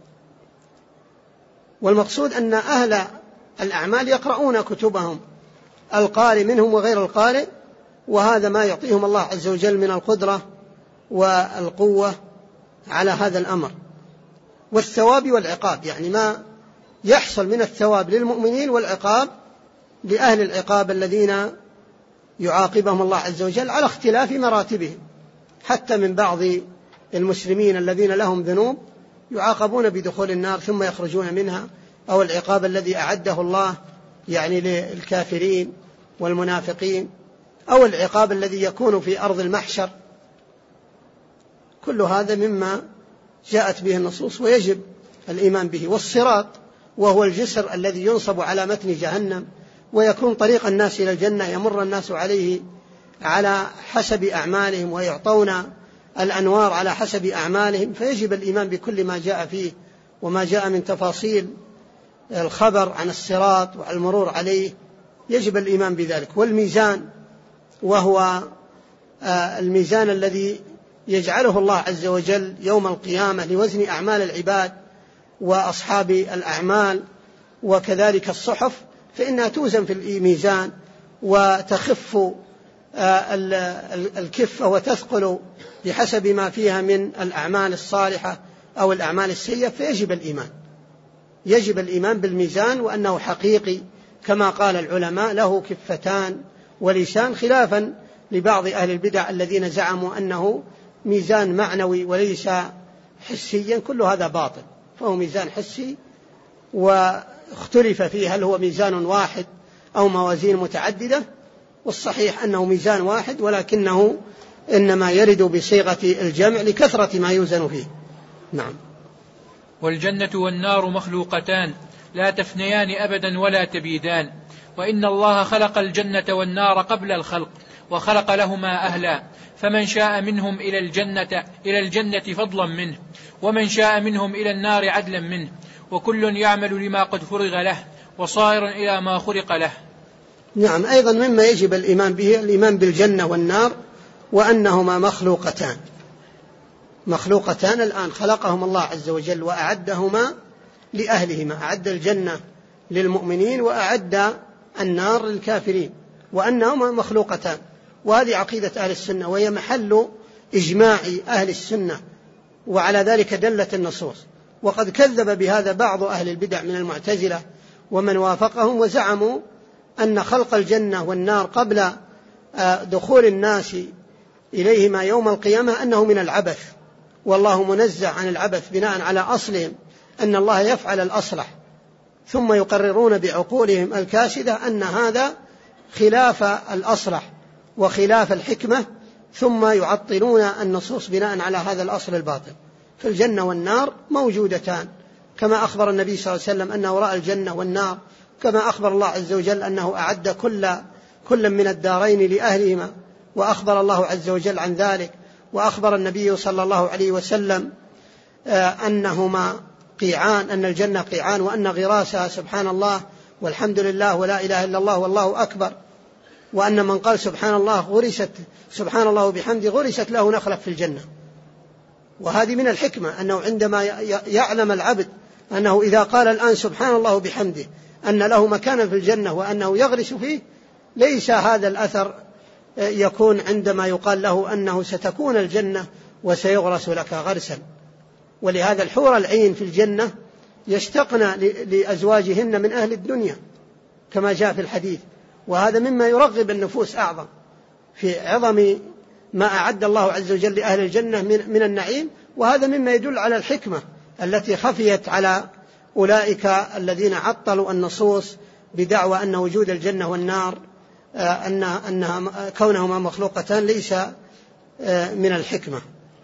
والمقصود أن أهل الأعمال يقرؤون كتبهم، القارئ منهم وغير القارئ، وهذا ما يعطيهم الله عز وجل من القدرة والقوة على هذا الأمر. والثواب والعقاب، يعني ما يحصل من الثواب للمؤمنين والعقاب لأهل العقاب الذين يعاقبهم الله عز وجل على اختلاف مراتبهم. حتى من بعض المسلمين الذين لهم ذنوب يعاقبون بدخول النار ثم يخرجون منها، أو العقاب الذي أعده الله يعني للكافرين والمنافقين، أو العقاب الذي يكون في أرض المحشر. كل هذا مما جاءت به النصوص ويجب الإيمان به. والصراط وهو الجسر الذي ينصب على متن جهنم ويكون طريق الناس إلى الجنة، يمر الناس عليه على حسب أعمالهم ويعطون الأنوار على حسب أعمالهم، فيجب الإيمان بكل ما جاء فيه وما جاء من تفاصيل الخبر عن الصراط والمرور عليه، يجب الإيمان بذلك. والميزان وهو الميزان الذي يجعله الله عز وجل يوم القيامة لوزن أعمال العباد وأصحاب الأعمال، وكذلك الصحف، فإنها توزن في الميزان وتخف الكفة وتثقل بحسب ما فيها من الأعمال الصالحة أو الأعمال السيئة. فيجب الإيمان يجب الإيمان بالميزان وأنه حقيقي كما قال العلماء له كفتان ولسان، خلافا لبعض أهل البدع الذين زعموا أنه ميزان معنوي وليس حسيا. كل هذا باطل، فهو ميزان حسي واختلف فيه هل هو ميزان واحد أو موازين متعددة، والصحيح أنه ميزان واحد، ولكنه إنما يرد بصيغة الجمع لكثرة ما يوزن فيه. نعم. والجنة والنار مخلوقتان لا تفنيان أبدا ولا تبيدان، وإن الله خلق الجنة والنار قبل الخلق وخلق لهما أهلا، فمن شاء منهم إلى الجنة إلى الجنة فضلا منه، ومن شاء منهم إلى النار عدلا منه، وكل يعمل لما قد فرغ له وصائر إلى ما خلق له. نعم. أيضا مما يجب الإيمان به الإيمان بالجنة والنار، وأنهما مخلوقتان مخلوقتان الآن خلقهم الله عز وجل وأعدهما لأهلهما، أعد الجنة للمؤمنين وأعد النار للكافرين، وأنهما مخلوقتان. وهذه عقيدة أهل السنة، وهي محل إجماع أهل السنة، وعلى ذلك دلت النصوص. وقد كذب بهذا بعض أهل البدع من المعتزلة ومن وافقهم، وزعموا أن خلق الجنة والنار قبل دخول الناس إليهما يوم القيامة أنه من العبث، والله منزه عن العبث بناء على أصلهم أن الله يفعل الأصلح، ثم يقررون بعقولهم الكاسدة أن هذا خلاف الأصلح وخلاف الحكمة، ثم يعطلون النصوص بناء على هذا الأصل الباطل. فالجنة والنار موجودتان، كما أخبر النبي صلى الله عليه وسلم أنه رأى الجنة والنار كما أخبر الله عز وجل أنه أعد كل كل من الدارين لأهلهما، وأخبر الله عز وجل عن ذلك، وأخبر النبي صلى الله عليه وسلم أنهما قيعان، أن الجنة قيعان، وأن غراسها سبحان الله والحمد لله ولا إله إلا الله والله أكبر، وأن من قال سبحان الله غرست سبحان الله وبحمده غرست له نخلة في الجنة. وهذه من الحكمة أنه عندما يعلم العبد أنه إذا قال الآن سبحان الله وبحمده أن له مكانا في الجنة وأنه يغرس فيه، ليس هذا الأثر يكون عندما يقال له أنه ستكون الجنة وسيغرس لك غرسا. ولهذا الحور العين في الجنة يشتقن لأزواجهن من أهل الدنيا كما جاء في الحديث، وهذا مما يرغب النفوس أعظم في عظم ما أعد الله عز وجل لأهل الجنة من النعيم. وهذا مما يدل على الحكمة التي خفيت على أولئك الذين عطلوا النصوص بدعوى أن وجود الجنة والنار أن أنها كونهما مخلوقتان ليس من الحكمة.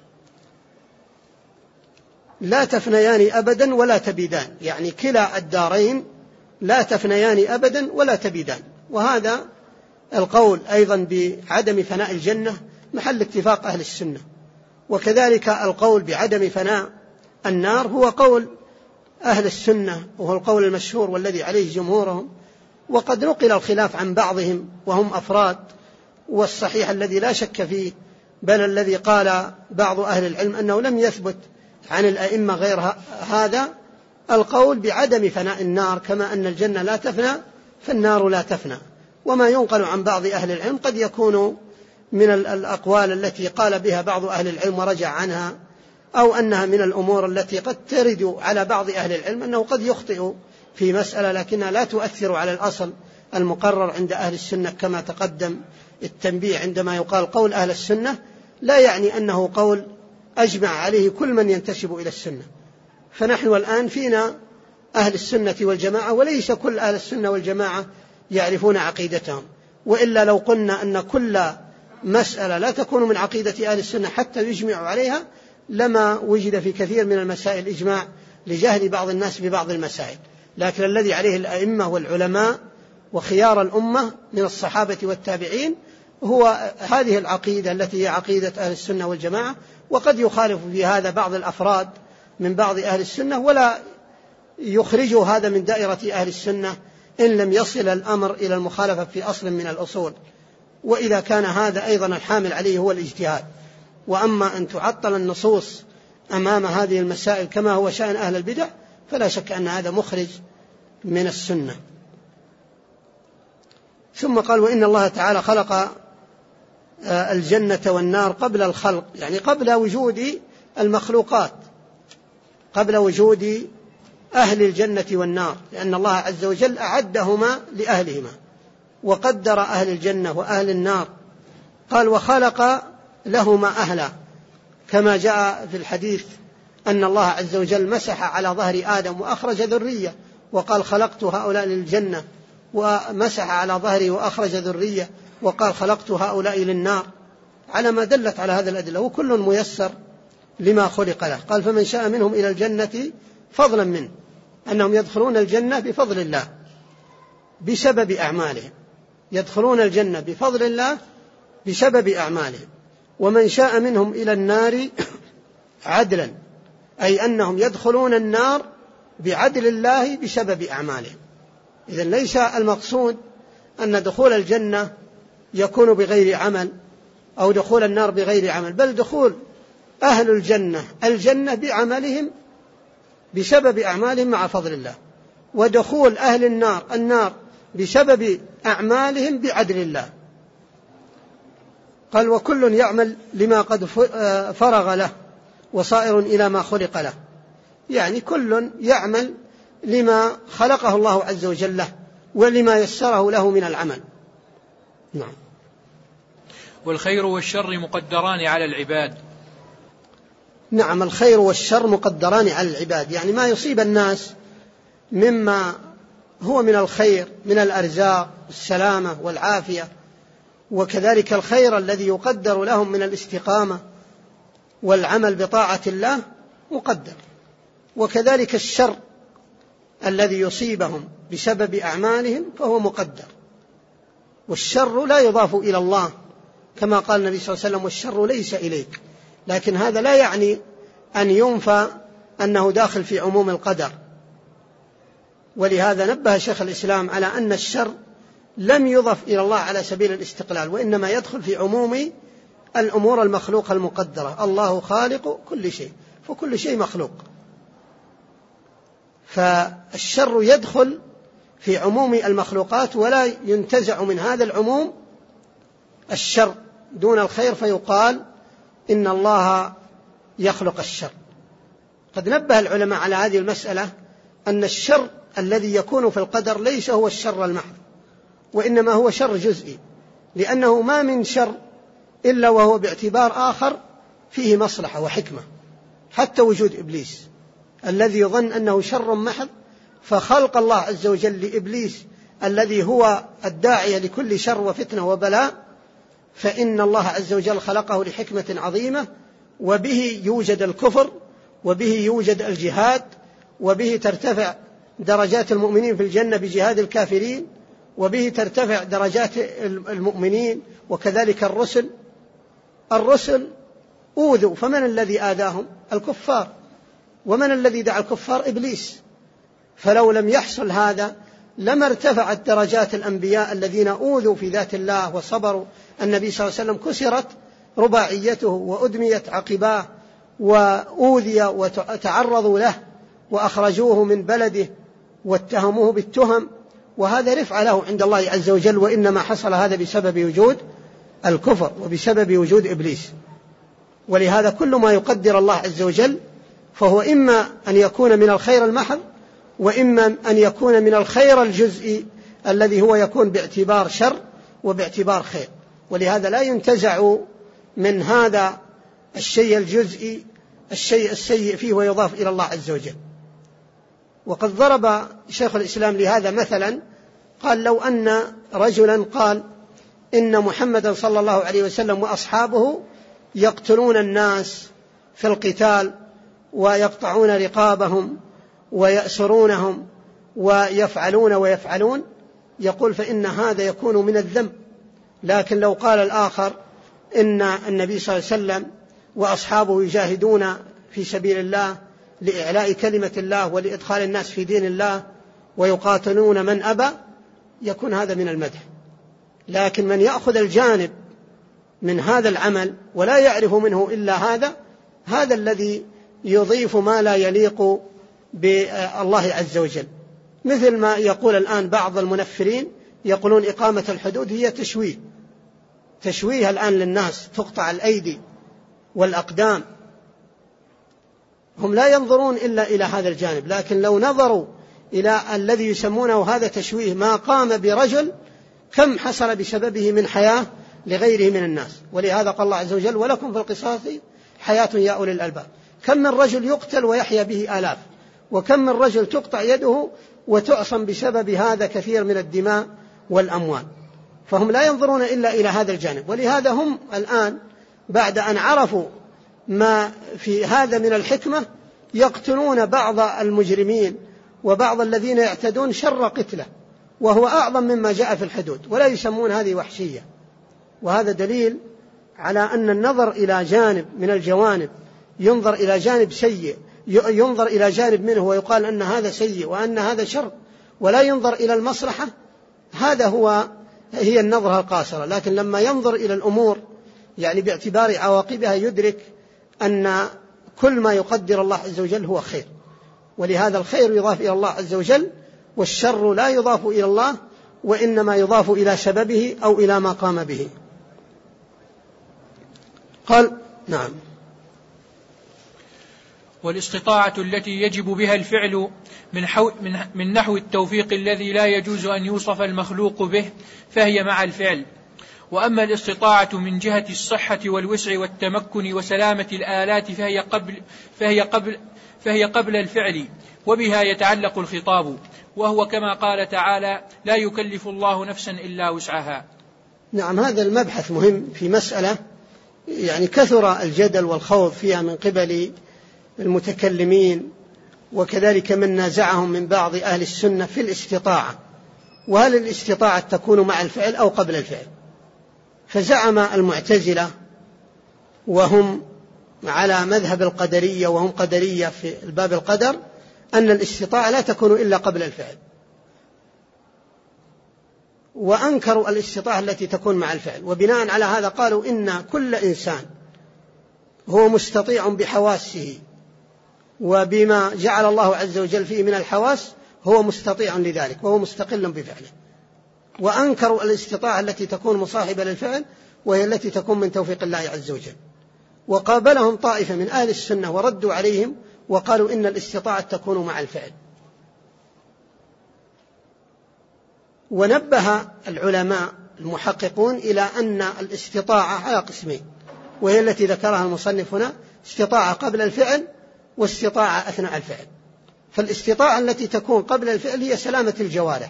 لا تفنيان أبدا ولا تبيدان، يعني كلا الدارين لا تفنيان أبدا ولا تبيدان. وهذا القول أيضا بعدم فناء الجنة محل اتفاق أهل السنة، وكذلك القول بعدم فناء النار هو قول أهل السنة، وهو القول المشهور والذي عليه جمهورهم. وقد نقل الخلاف عن بعضهم وهم أفراد، والصحيح الذي لا شك فيه بل الذي قال بعض أهل العلم أنه لم يثبت عن الأئمة غير هذا القول بعدم فناء النار، كما أن الجنة لا تفنى فالنار لا تفنى. وما ينقل عن بعض أهل العلم قد يكون من الأقوال التي قال بها بعض أهل العلم ورجع عنها، أو أنها من الأمور التي قد ترد على بعض أهل العلم أنه قد يخطئ في مسألة لكنها لا تؤثر على الأصل المقرر عند أهل السنة. كما تقدم التنبيه عندما يقال قول أهل السنة لا يعني أنه قول أجمع عليه كل من ينتسب إلى السنة، فنحن الآن فينا أهل السنة والجماعة، وليس كل أهل السنة والجماعة يعرفون عقيدتهم. وإلا لو قلنا أن كل مسألة لا تكون من عقيدة أهل السنة حتى يجمعوا عليها لما وجد في كثير من المسائل إجماع لجهل بعض الناس ببعض المسائل. لكن الذي عليه الأئمة والعلماء وخيار الأمة من الصحابة والتابعين هو هذه العقيدة التي هي عقيدة أهل السنة والجماعة. وقد يخالف في هذا بعض الأفراد من بعض أهل السنة، ولا يخرجوا هذا من دائرة أهل السنة إن لم يصل الأمر إلى المخالفة في أصل من الأصول. وإذا كان هذا أيضا الحامل عليه هو الاجتهاد. وأما أن تعطل النصوص أمام هذه المسائل كما هو شأن أهل البدع فلا شك أن هذا مخرج من السنة. ثم قال وإن الله تعالى خلق الجنة والنار قبل الخلق، يعني قبل وجود المخلوقات، قبل وجود أهل الجنة والنار، لأن الله عز وجل أعدهما لأهلهما وقدر أهل الجنة وأهل النار. قال وخلق لهما أهلا، كما جاء في الحديث أن الله عز وجل مسح على ظهر آدم وأخرج ذرية، وقال خلقت هؤلاء للجنة، ومسح على ظهره وأخرج ذرية، وقال خلقت هؤلاء للنار، على ما دلت على هذا الأدلة. وكل ميسر لما خلق له. قال فمن شاء منهم إلى الجنة فضلا منه، أنهم يدخلون الجنة بفضل الله بسبب أعمالهم، يدخلون الجنة بفضل الله بسبب أعمالهم. ومن شاء منهم إلى النار عدلا، أي أنهم يدخلون النار بعدل الله بسبب أعمالهم. إذن ليس المقصود أن دخول الجنة يكون بغير عمل أو دخول النار بغير عمل، بل دخول أهل الجنة الجنة بعملهم بسبب أعمالهم مع فضل الله، ودخول أهل النار النار بسبب أعمالهم بعدل الله. قال وكل يعمل لما قد فرغ له وصائر إلى ما خلق له، يعني كل يعمل لما خلقه الله عز وجل له ولما يسره له من العمل. نعم. والخير والشر مقدران على العباد. نعم، الخير والشر مقدران على العباد، يعني ما يصيب الناس مما هو من الخير من الأرزاق السلامة والعافية، وكذلك الخير الذي يقدر لهم من الاستقامة والعمل بطاعة الله مقدر، وكذلك الشر الذي يصيبهم بسبب أعمالهم فهو مقدر، والشر لا يضاف إلى الله كما قال النبي صلى الله عليه وسلم والشر ليس إليك، لكن هذا لا يعني أن ينفى أنه داخل في عموم القدر. ولهذا نبه شيخ الإسلام على أن الشر لم يضف إلى الله على سبيل الاستقلال، وإنما يدخل في عموم الأمور المخلوقة المقدرة. الله خالق كل شيء، فكل شيء مخلوق، فالشر يدخل في عموم المخلوقات ولا ينتزع من هذا العموم الشر دون الخير فيقال إن الله يخلق الشر. قد نبه العلماء على هذه المسألة أن الشر الذي يكون في القدر ليس هو الشر المحض، وإنما هو شر جزئي، لأنه ما من شر إلا وهو باعتبار آخر فيه مصلحة وحكمة. حتى وجود إبليس الذي يظن أنه شر محض، فخلق الله عز وجل لإبليس الذي هو الداعية لكل شر وفتنة وبلاء، فإن الله عز وجل خلقه لحكمة عظيمة، وبه يوجد الكفر، وبه يوجد الجهاد، وبه ترتفع درجات المؤمنين في الجنة بجهاد الكافرين، وبه ترتفع درجات المؤمنين، وكذلك الرسل. الرسل أوذوا، فمن الذي آذاهم؟ الكفار. ومن الذي دعا الكفار؟ إبليس. فلو لم يحصل هذا لما ارتفعت درجات الأنبياء الذين أوذوا في ذات الله وصبروا. النبي صلى الله عليه وسلم كسرت رباعيته وأدميت عقباه وأوذي وتعرضوا له وأخرجوه من بلده واتهموه بالتهم، وهذا رفع له عند الله عز وجل، وإنما حصل هذا بسبب وجود الكفر وبسبب وجود إبليس. ولهذا كل ما يقدر الله عز وجل فهو إما أن يكون من الخير المحض، وإما أن يكون من الخير الجزئي الذي هو يكون باعتبار شر وباعتبار خير. ولهذا لا ينتزع من هذا الشيء الجزئي الشيء السيء فيه ويضاف إلى الله عز وجل. وقد ضرب شيخ الإسلام لهذا مثلا، قال لو أن رجلا قال إن محمدا صلى الله عليه وسلم وأصحابه يقتلون الناس في القتال ويقطعون رقابهم ويأسرونهم ويفعلون ويفعلون، يقول فإن هذا يكون من الذنب. لكن لو قال الآخر إن النبي صلى الله عليه وسلم وأصحابه يجاهدون في سبيل الله لإعلاء كلمة الله ولإدخال الناس في دين الله ويقاتلون من أبى، يكون هذا من المدح. لكن من يأخذ الجانب من هذا العمل ولا يعرف منه إلا هذا، هذا الذي يضيف ما لا يليق بالله عز وجل. مثل ما يقول الآن بعض المنفرين، يقولون إقامة الحدود هي تشويه تشويه الآن للناس، تقطع الأيدي والأقدام. هم لا ينظرون إلا إلى هذا الجانب، لكن لو نظروا إلى الذي يسمونه هذا تشويه، ما قام برجل كم حصل بسببه من حياة لغيره من الناس. ولهذا قال الله عز وجل ولكم في القصاص حياة يا أولي الألباب. كم من رجل يقتل ويحيا به آلاف، وكم من رجل تقطع يده وتعصم بسبب هذا كثير من الدماء والأموال. فهم لا ينظرون إلا إلى هذا الجانب. ولهذا هم الآن بعد أن عرفوا ما في هذا من الحكمة يقتلون بعض المجرمين وبعض الذين يعتدون شر قتله، وهو أعظم مما جاء في الحدود، ولا يسمون هذه وحشية. وهذا دليل على أن النظر إلى جانب من الجوانب، ينظر إلى جانب سيء، ينظر إلى جانب منه ويقال أن هذا سيء وأن هذا شر، ولا ينظر إلى المصلحة، هذا هو هي النظرة القاصرة. لكن لما ينظر إلى الأمور يعني باعتبار عواقبها يدرك أن كل ما يقدر الله عز وجل هو خير. ولهذا الخير يضاف إلى الله عز وجل، والشر لا يضاف إلى الله، وإنما يضاف إلى سببه أو إلى ما قام به. قال نعم. والاستطاعة التي يجب بها الفعل من, حو من, من نحو التوفيق الذي لا يجوز أن يوصف المخلوق به فهي مع الفعل. وأما الاستطاعة من جهة الصحة والوسع والتمكن وسلامة الآلات فهي قبل, فهي قبل, فهي قبل الفعل، وبها يتعلق الخطاب، وهو كما قال تعالى لا يكلف الله نفسا إلا وسعها. نعم، هذا المبحث مهم في مسألة يعني كثر الجدل والخوض فيها من قبل المتكلمين وكذلك من نازعهم من بعض أهل السنة في الاستطاعة، وهل الاستطاعة تكون مع الفعل أو قبل الفعل؟ فزعم المعتزلة وهم على مذهب القدرية وهم قدرية في الباب القدر أن الاستطاعة لا تكون إلا قبل الفعل، وأنكروا الاستطاعة التي تكون مع الفعل، وبناء على هذا قالوا إن كل إنسان هو مستطيع بحواسه وبما جعل الله عز وجل فيه من الحواس هو مستطيع لذلك وهو مستقل بفعله، وأنكروا الاستطاعة التي تكون مصاحبة للفعل وهي التي تكون من توفيق الله عز وجل. وقابلهم طائفة من أهل السنة وردوا عليهم وقالوا إن الاستطاعة تكون مع الفعل. ونبه العلماء المحققون إلى أن الاستطاعة على قسمين، وهي التي ذكرها المصنف هنا: استطاعة قبل الفعل واستطاعة أثناء الفعل. فالاستطاعة التي تكون قبل الفعل هي سلامة الجوارح،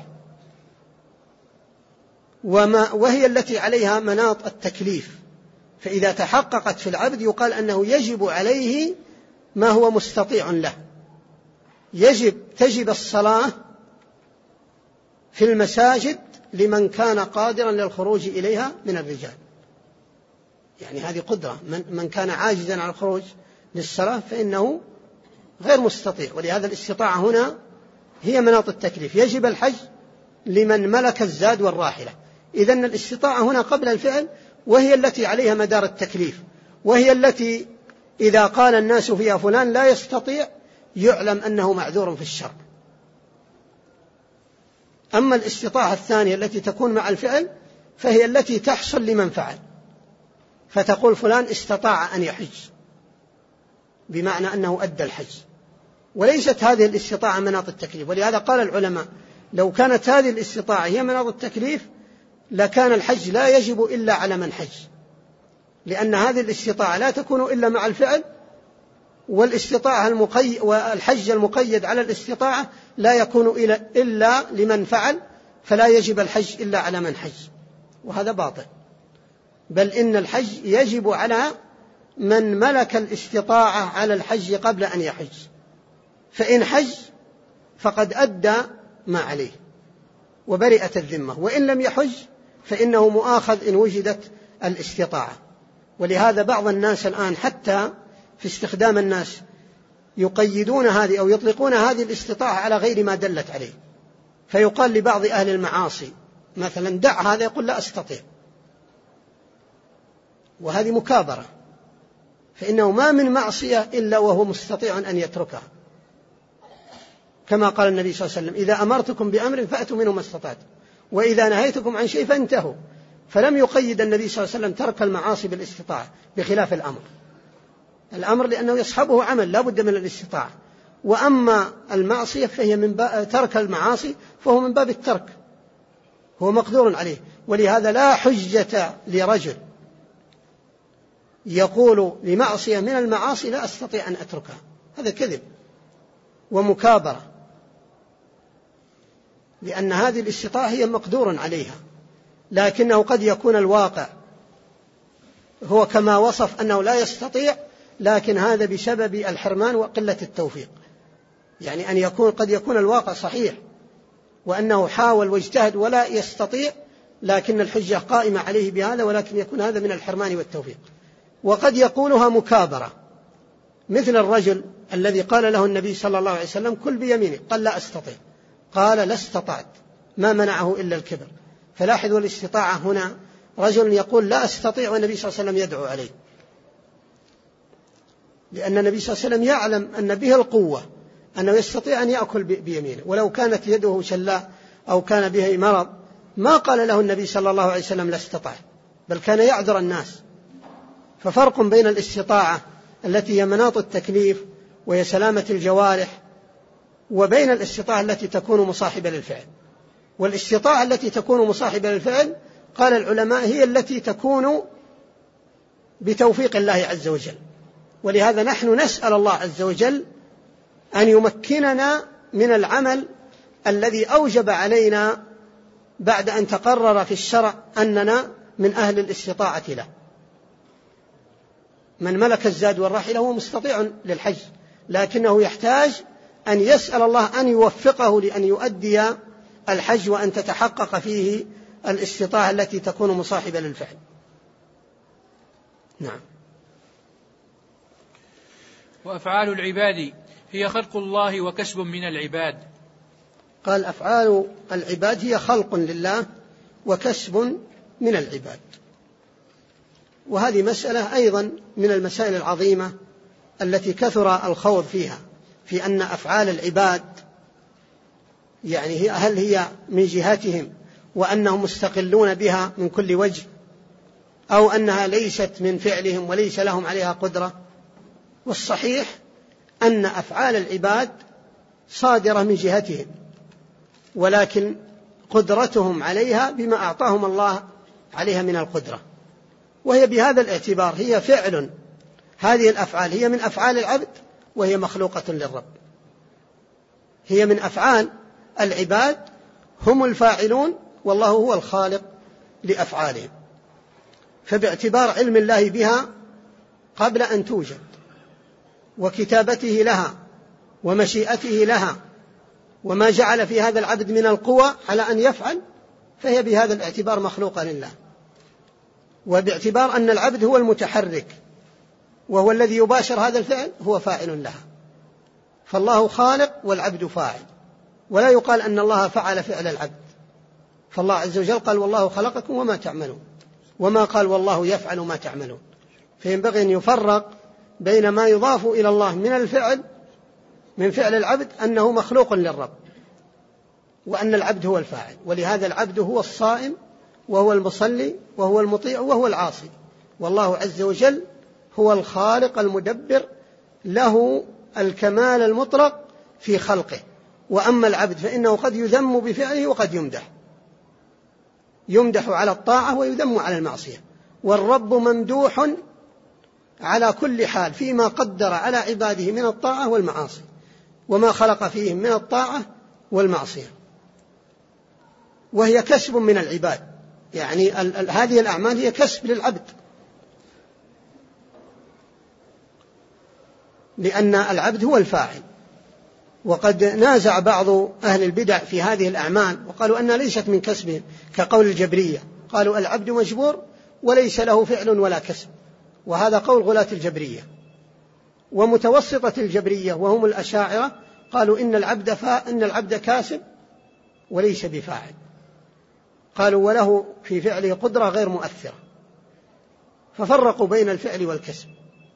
وما وهي التي عليها مناط التكليف، فإذا تحققت في العبد يقال أنه يجب عليه ما هو مستطيع له. يجب تجب الصلاة في المساجد لمن كان قادرا للخروج إليها من الرجال، يعني هذه قدرة. من, من كان عاجزا عن الخروج للصلاة فإنه غير مستطيع، ولهذا الاستطاعة هنا هي مناط التكليف. يجب الحج لمن ملك الزاد والراحلة. إذن الاستطاعة هنا قبل الفعل، وهي التي عليها مدار التكليف، وهي التي إذا قال الناس فيها فلان لا يستطيع يعلم أنه معذور في الشرع. أما الاستطاعة الثانية التي تكون مع الفعل فهي التي تحصل لمن فعل، فتقول فلان استطاع أن يحج بمعنى أنه أدى الحج، وليست هذه الاستطاعة مناط التكليف. ولهذا قال العلماء لو كانت هذه الاستطاعة هي مناط التكليف لكان الحج لا يجب إلا على من حج، لأن هذه الاستطاعة لا تكون إلا مع الفعل، والاستطاعة المقيد والحج المقيد على الاستطاعة لا يكون إلا لمن فعل، فلا يجب الحج إلا على من حج، وهذا باطل. بل إن الحج يجب على من ملك الاستطاعة على الحج قبل أن يحج، فإن حج فقد أدى ما عليه وبرئت الذمة، وإن لم يحج فإنه مؤاخذ إن وجدت الاستطاعة. ولهذا بعض الناس الآن حتى في استخدام الناس يقيدون هذه أو يطلقون هذه الاستطاعة على غير ما دلت عليه، فيقال لبعض أهل المعاصي مثلا دع هذا، يقول لا أستطيع، وهذه مكابرة، فإنه ما من معصية إلا وهو مستطيع أن يتركها، كما قال النبي صلى الله عليه وسلم: إذا أمرتكم بأمر فأتوا منه ما استطعتم، وإذا نهيتكم عن شيء فانتهوا. فلم يقيد النبي صلى الله عليه وسلم ترك المعاصي بالاستطاعة بخلاف الأمر. الأمر لأنه يصحبه عمل لا بد من الاستطاعة، وأما المعصية فهي من باب ترك المعاصي فهو من باب الترك، هو مقدور عليه. ولهذا لا حجة لرجل يقول لمعصية من المعاصي لا أستطيع أن أتركها، هذا كذب ومكابرة، لأن هذه الاستطاعة هي مقدور عليها، لكنه قد يكون الواقع هو كما وصف أنه لا يستطيع، لكن هذا بسبب الحرمان وقلة التوفيق. يعني أن يكون قد يكون الواقع صحيح وأنه حاول واجتهد ولا يستطيع، لكن الحجة قائمة عليه بهذا، ولكن يكون هذا من الحرمان والتوفيق. وقد يقولها مكابرة، مثل الرجل الذي قال له النبي صلى الله عليه وسلم: كل بيمينك، قال لا أستطيع، قال لا استطعت، ما منعه إلا الكبر. فلاحظوا الاستطاعة هنا، رجل يقول لا أستطيع والنبي صلى الله عليه وسلم يدعو عليه، لأن النبي صلى الله عليه وسلم يعلم أن به القوة أنه يستطيع أن يأكل بيمينه، ولو كانت يده شلاء أو كان به مرض ما قال له النبي صلى الله عليه وسلم لا استطاع، بل كان يعذر الناس. ففرق بين الاستطاعة التي هي مناط التكليف وهي سلامة الجوارح، وبين الاستطاعة التي تكون مصاحبة للفعل. والاستطاعة التي تكون مصاحبة للفعل قال العلماء هي التي تكون بتوفيق الله عز وجل. ولهذا نحن نسأل الله عز وجل أن يمكننا من العمل الذي أوجب علينا بعد أن تقرر في الشرع أننا من أهل الاستطاعة له. من ملك الزاد والراحلة هو مستطيع للحج، لكنه يحتاج أن يسأل الله أن يوفقه لأن يؤدي الحج وأن تتحقق فيه الاستطاعة التي تكون مصاحبة للفعل. نعم. وأفعال العباد هي خلق الله وكسب من العباد. قال أفعال العباد هي خلق لله وكسب من العباد. وهذه مسألة أيضا من المسائل العظيمة التي كثر الخوض فيها، في أن أفعال العباد يعني هل هي من جهتهم وأنهم مستقلون بها من كل وجه، أو أنها ليست من فعلهم وليس لهم عليها قدرة. والصحيح أن أفعال العباد صادرة من جهتهم، ولكن قدرتهم عليها بما أعطاهم الله عليها من القدرة، وهي بهذا الاعتبار هي فعل. هذه الأفعال هي من أفعال العبد وهي مخلوقة للرب. هي من أفعال العباد، هم الفاعلون والله هو الخالق لأفعالهم. فباعتبار علم الله بها قبل أن توجد، وكتابته لها ومشيئته لها، وما جعل في هذا العبد من القوى على أن يفعل، فهي بهذا الاعتبار مخلوقة لله. وباعتبار أن العبد هو المتحرك وهو الذي يباشر هذا الفعل هو فاعل لها، فالله خالق والعبد فاعل. ولا يقال أن الله فعل فعل العبد، فالله عز وجل قال والله خلقكم وما تعملون، وما قال والله يفعل ما تعملون. فينبغي أن يفرق بين ما يضاف إلى الله من الفعل من فعل العبد أنه مخلوق للرب، وأن العبد هو الفاعل. ولهذا العبد هو الصائم وهو المصلي وهو المطيع وهو العاصي، والله عز وجل هو الخالق المدبر، له الكمال المطلق في خلقه. وأما العبد فإنه قد يذم بفعله وقد يمدح، يمدح على الطاعة ويذم على المعصية. والرب ممدوح على كل حال فيما قدر على عباده من الطاعة والمعاصي، وما خلق فيهم من الطاعة والمعصية، وهي كسب من العباد. يعني ال- ال- هذه الأعمال هي كسب للعبد، لأن العبد هو الفاعل. وقد نازع بعض أهل البدع في هذه الأعمال وقالوا أنها ليست من كسبهم، كقول الجبرية، قالوا العبد مجبور وليس له فعل ولا كسب، وهذا قول غلاة الجبرية. ومتوسطة الجبرية وهم الأشاعرة قالوا إن العبد, فا إن العبد كاسب وليس بفاعل، قالوا وله في فعله قدرة غير مؤثرة، ففرقوا بين الفعل والكسب.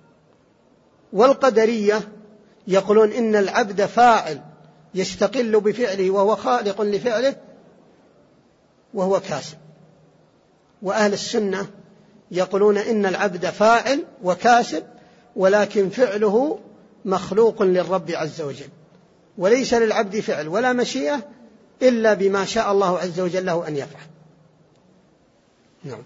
والقدرية يقولون إن العبد فاعل يستقل بفعله وهو خالق لفعله وهو كاسب. وأهل السنة يقولون إن العبد فاعل وكاسب، ولكن فعله مخلوق للرب عز وجل، وليس للعبد فعل ولا مشيئة إلا بما شاء الله عز وجل له أن يفعل. نعم.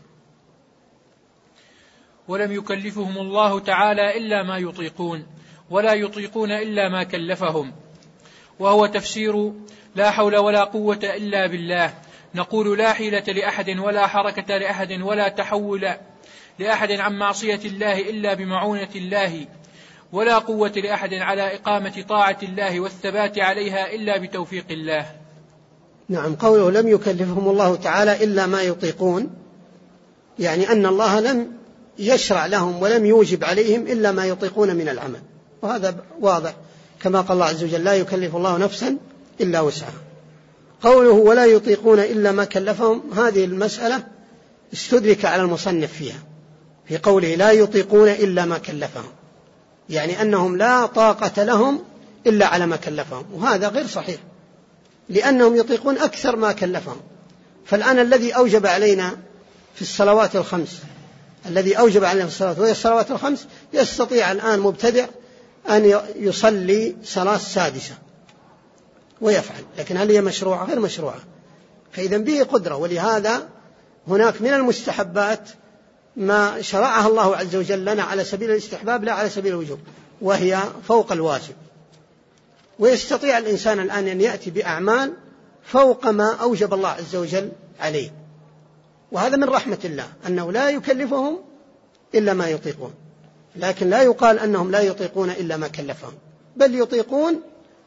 ولم يكلفهم الله تعالى إلا ما يطيقون، ولا يطيقون إلا ما كلفهم، وهو تفسير لا حول ولا قوة إلا بالله. نقول لا حيلة لأحد ولا حركة لأحد ولا تحول لأحد عن معصية الله إلا بمعونة الله، ولا قوة لأحد على إقامة طاعة الله والثبات عليها إلا بتوفيق الله. نعم. قوله لم يكلفهم الله تعالى إلا ما يطيقون، يعني أن الله لم يشرع لهم ولم يوجب عليهم إلا ما يطيقون من العمل، وهذا واضح كما قال الله عز وجل لا يكلف الله نفسا إلا وسعها. قوله ولا يطيقون إلا ما كلفهم، هذه المسألة استدرك على المصنف فيها في قوله لا يطيقون إلا ما كلفهم، يعني أنهم لا طاقة لهم إلا على ما كلفهم، وهذا غير صحيح، لأنهم يطيقون أكثر ما كلفهم. فالآن الذي أوجب علينا في الصلوات الخمس الذي أوجب علينا في الصلوات وهي الصلوات الخمس، يستطيع الآن مبتدع أن يصلي صلاة سادسة ويفعل، لكن هل هي مشروعة؟ غير مشروعة. فإذا به قدرة. ولهذا هناك من المستحبات ما شرعها الله عز وجل لنا على سبيل الاستحباب لا على سبيل الوجوب، وهي فوق الواجب. ويستطيع الإنسان الآن أن يأتي بأعمال فوق ما أوجب الله عز وجل عليه، وهذا من رحمة الله أنه لا يكلفهم إلا ما يطيقون. لكن لا يقال أنهم لا يطيقون إلا ما كلفهم، بل يطيقون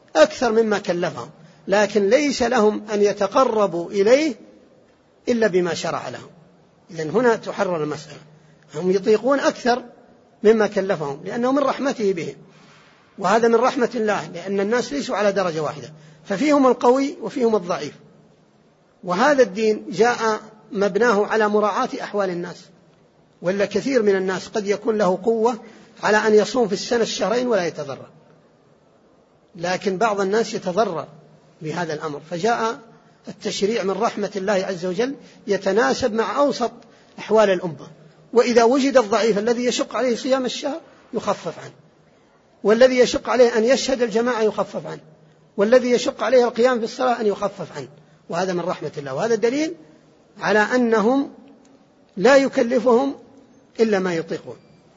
أكثر مما كلفهم، لكن ليس لهم أن يتقربوا إليه إلا بما شرع لهم. إذن هنا تحرر المسألة، هم يطيقون أكثر مما كلفهم لأنه من رحمته بهم، وهذا من رحمة الله، لأن الناس ليسوا على درجة واحدة، ففيهم القوي وفيهم الضعيف. وهذا الدين جاء مبناه على مراعاة أحوال الناس، ولا كثير من الناس قد يكون له قوة على أن يصوم في السنة الشهرين ولا يتضرر، لكن بعض الناس يتضرر بهذا الأمر، فجاء التشريع من رحمة الله عز وجل يتناسب مع أوسط أحوال الأمة. وإذا وجد الضعيف الذي يشق عليه صيام الشهر يخفف عنه، والذي يشق عليه أن يشهد الجماعة يخفف عنه، والذي يشق عليه القيام في الصلاة أن يخفف عنه، وهذا من رحمة الله. وهذا دليل على أنهم لا يكلفهم إلا ما يطيقون.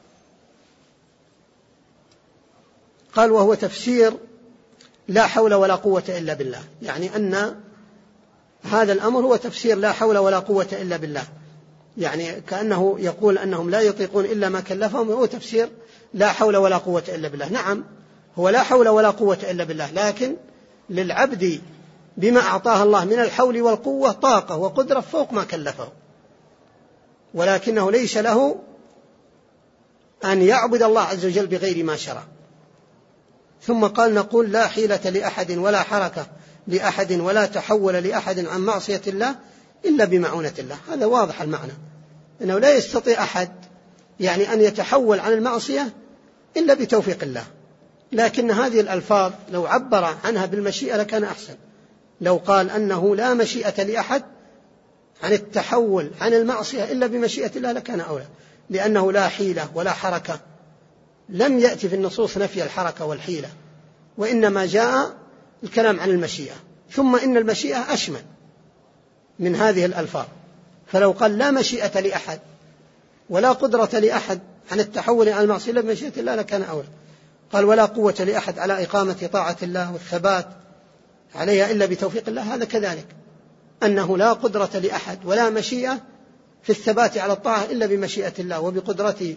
قال وهو تفسير لا حول ولا قوة إلا بالله، يعني أن هذا الأمر هو تفسير لا حول ولا قوة إلا بالله، يعني كأنه يقول أنهم لا يطيقون إلا ما كلفهم، هو تفسير لا حول ولا قوة إلا بالله. نعم هو لا حول ولا قوة إلا بالله، لكن للعبد بما أعطاه الله من الحول والقوة طاقة وقدرة فوق ما كلفه، ولكنه ليس له أن يعبد الله عز وجل بغير ما شرع. ثم قال نقول لا حيلة لأحد ولا حركة لأحد ولا تحول لأحد عن معصية الله إلا بمعونة الله. هذا واضح المعنى، أنه لا يستطيع أحد يعني أن يتحول عن المعصية إلا بتوفيق الله. لكن هذه الألفاظ لو عبر عنها بالمشيئة لكان أحسن، لو قال أنه لا مشيئة لأحد عن التحول عن المعصية إلا بمشيئة الله لكان أولى، لأنه لا حيلة ولا حركة، لم يأتي في النصوص نفي الحركة والحيلة، وإنما جاء الكلام عن المشيئة. ثم إن المشيئة أشمل من هذه الألفاظ، فلو قال لا مشيئة لأحد ولا قدرة لأحد عن التحول عن المعصية إلا بمشيئة الله لكان أولى. قال ولا قوة لأحد على إقامة طاعة الله والثبات عليها إلا بتوفيق الله، هذا كذلك، أنه لا قدرة لأحد ولا مشيئة في الثبات على الطاعة إلا بمشيئة الله وبقدرته.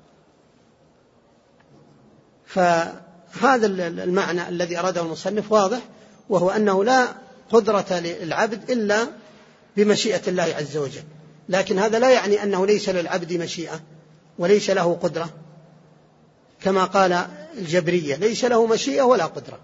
فهذا المعنى الذي أراده المصنف واضح، وهو أنه لا قدرة للعبد إلا بمشيئة الله عز وجل، لكن هذا لا يعني أنه ليس للعبد مشيئة وليس له قدرة، كما قال الجبرية ليس له مشيئة ولا قدرة،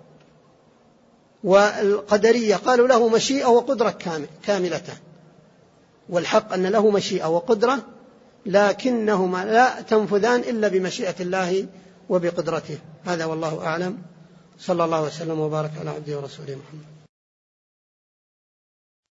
والقدرية قالوا له مشيئة وقدرة كاملة، والحق أن له مشيئة وقدرة لكنهما لا تنفذان إلا بمشيئة الله وبقدرته. هذا والله أعلم، صلى الله وسلم وبارك على عبده ورسوله محمد.